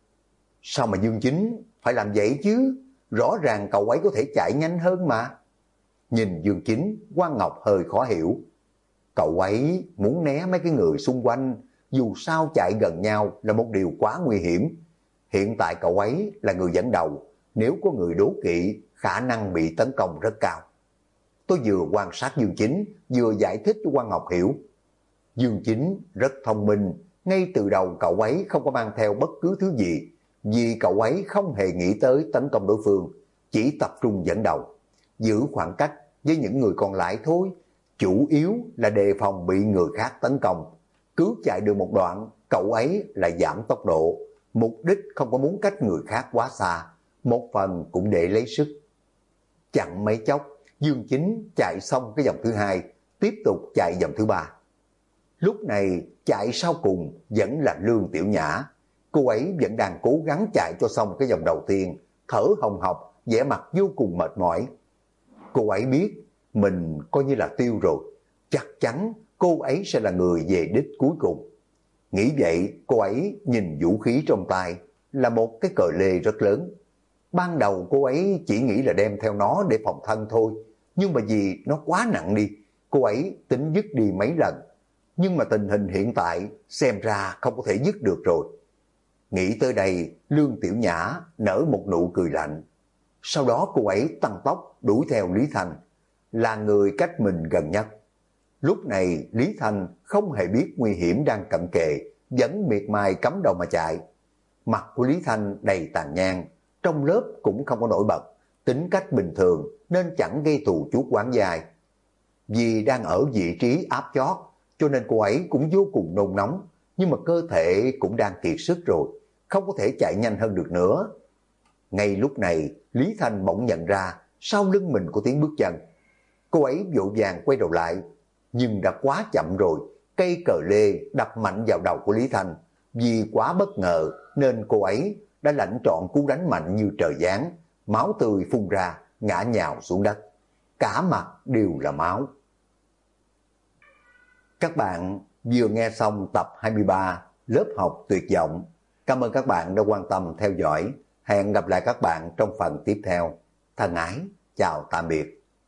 Sao mà Dương Chính phải làm vậy chứ? Rõ ràng cậu ấy có thể chạy nhanh hơn mà. Nhìn Dương Chính, Quang Ngọc hơi khó hiểu. Cậu ấy muốn né mấy cái người xung quanh, dù sao chạy gần nhau là một điều quá nguy hiểm. Hiện tại cậu ấy là người dẫn đầu, nếu có người đố kỵ, khả năng bị tấn công rất cao. Tôi vừa quan sát Dương Chính, vừa giải thích cho Quang Ngọc hiểu. Dương Chính rất thông minh, ngay từ đầu cậu ấy không có mang theo bất cứ thứ gì, vì cậu ấy không hề nghĩ tới tấn công đối phương, chỉ tập trung dẫn đầu, giữ khoảng cách với những người còn lại thôi, chủ yếu là đề phòng bị người khác tấn công. Cứ chạy được một đoạn, cậu ấy lại giảm tốc độ, mục đích không có muốn cách người khác quá xa, một phần cũng để lấy sức. Chẳng mấy chốc, Dương Chính chạy xong cái vòng thứ hai, tiếp tục chạy vòng thứ ba. Lúc này chạy sau cùng vẫn là Lương Tiểu Nhã. Cô ấy vẫn đang cố gắng chạy cho xong cái vòng đầu tiên, thở hồng hộc, vẻ mặt vô cùng mệt mỏi. Cô ấy biết mình coi như là tiêu rồi, chắc chắn cô ấy sẽ là người về đích cuối cùng. Nghĩ vậy, cô ấy nhìn vũ khí trong tay là một cái cờ lê rất lớn. Ban đầu cô ấy chỉ nghĩ là đem theo nó để phòng thân thôi, nhưng mà vì nó quá nặng đi, cô ấy tính dứt đi mấy lần. Nhưng mà tình hình hiện tại xem ra không có thể dứt được rồi. Nghĩ tới đây, Lương Tiểu Nhã nở một nụ cười lạnh. Sau đó cô ấy tăng tốc đuổi theo Lý Thanh, là người cách mình gần nhất. Lúc này Lý Thanh không hề biết nguy hiểm đang cận kề, vẫn miệt mài cắm đầu mà chạy. Mặt của Lý Thanh đầy tàn nhang, trong lớp cũng không có nổi bật, tính cách bình thường nên chẳng gây thù chuốc oán dài. Vì đang ở vị trí áp chót, cho nên cô ấy cũng vô cùng nôn nóng, nhưng mà cơ thể cũng đang kiệt sức rồi, không có thể chạy nhanh hơn được nữa. Ngay lúc này, Lý Thanh bỗng nhận ra sau lưng mình có tiếng bước chân. Cô ấy vội vàng quay đầu lại, nhưng đã quá chậm rồi, cây cờ lê đập mạnh vào đầu của Lý Thanh. Vì quá bất ngờ nên cô ấy đã lãnh trọn cú đánh mạnh như trời giáng, máu tươi phun ra, ngã nhào xuống đất. Cả mặt đều là máu. Các bạn vừa nghe xong tập 23 lớp học tuyệt vọng. Cảm ơn các bạn đã quan tâm theo dõi. Hẹn gặp lại các bạn trong phần tiếp theo. Thân ái, chào tạm biệt.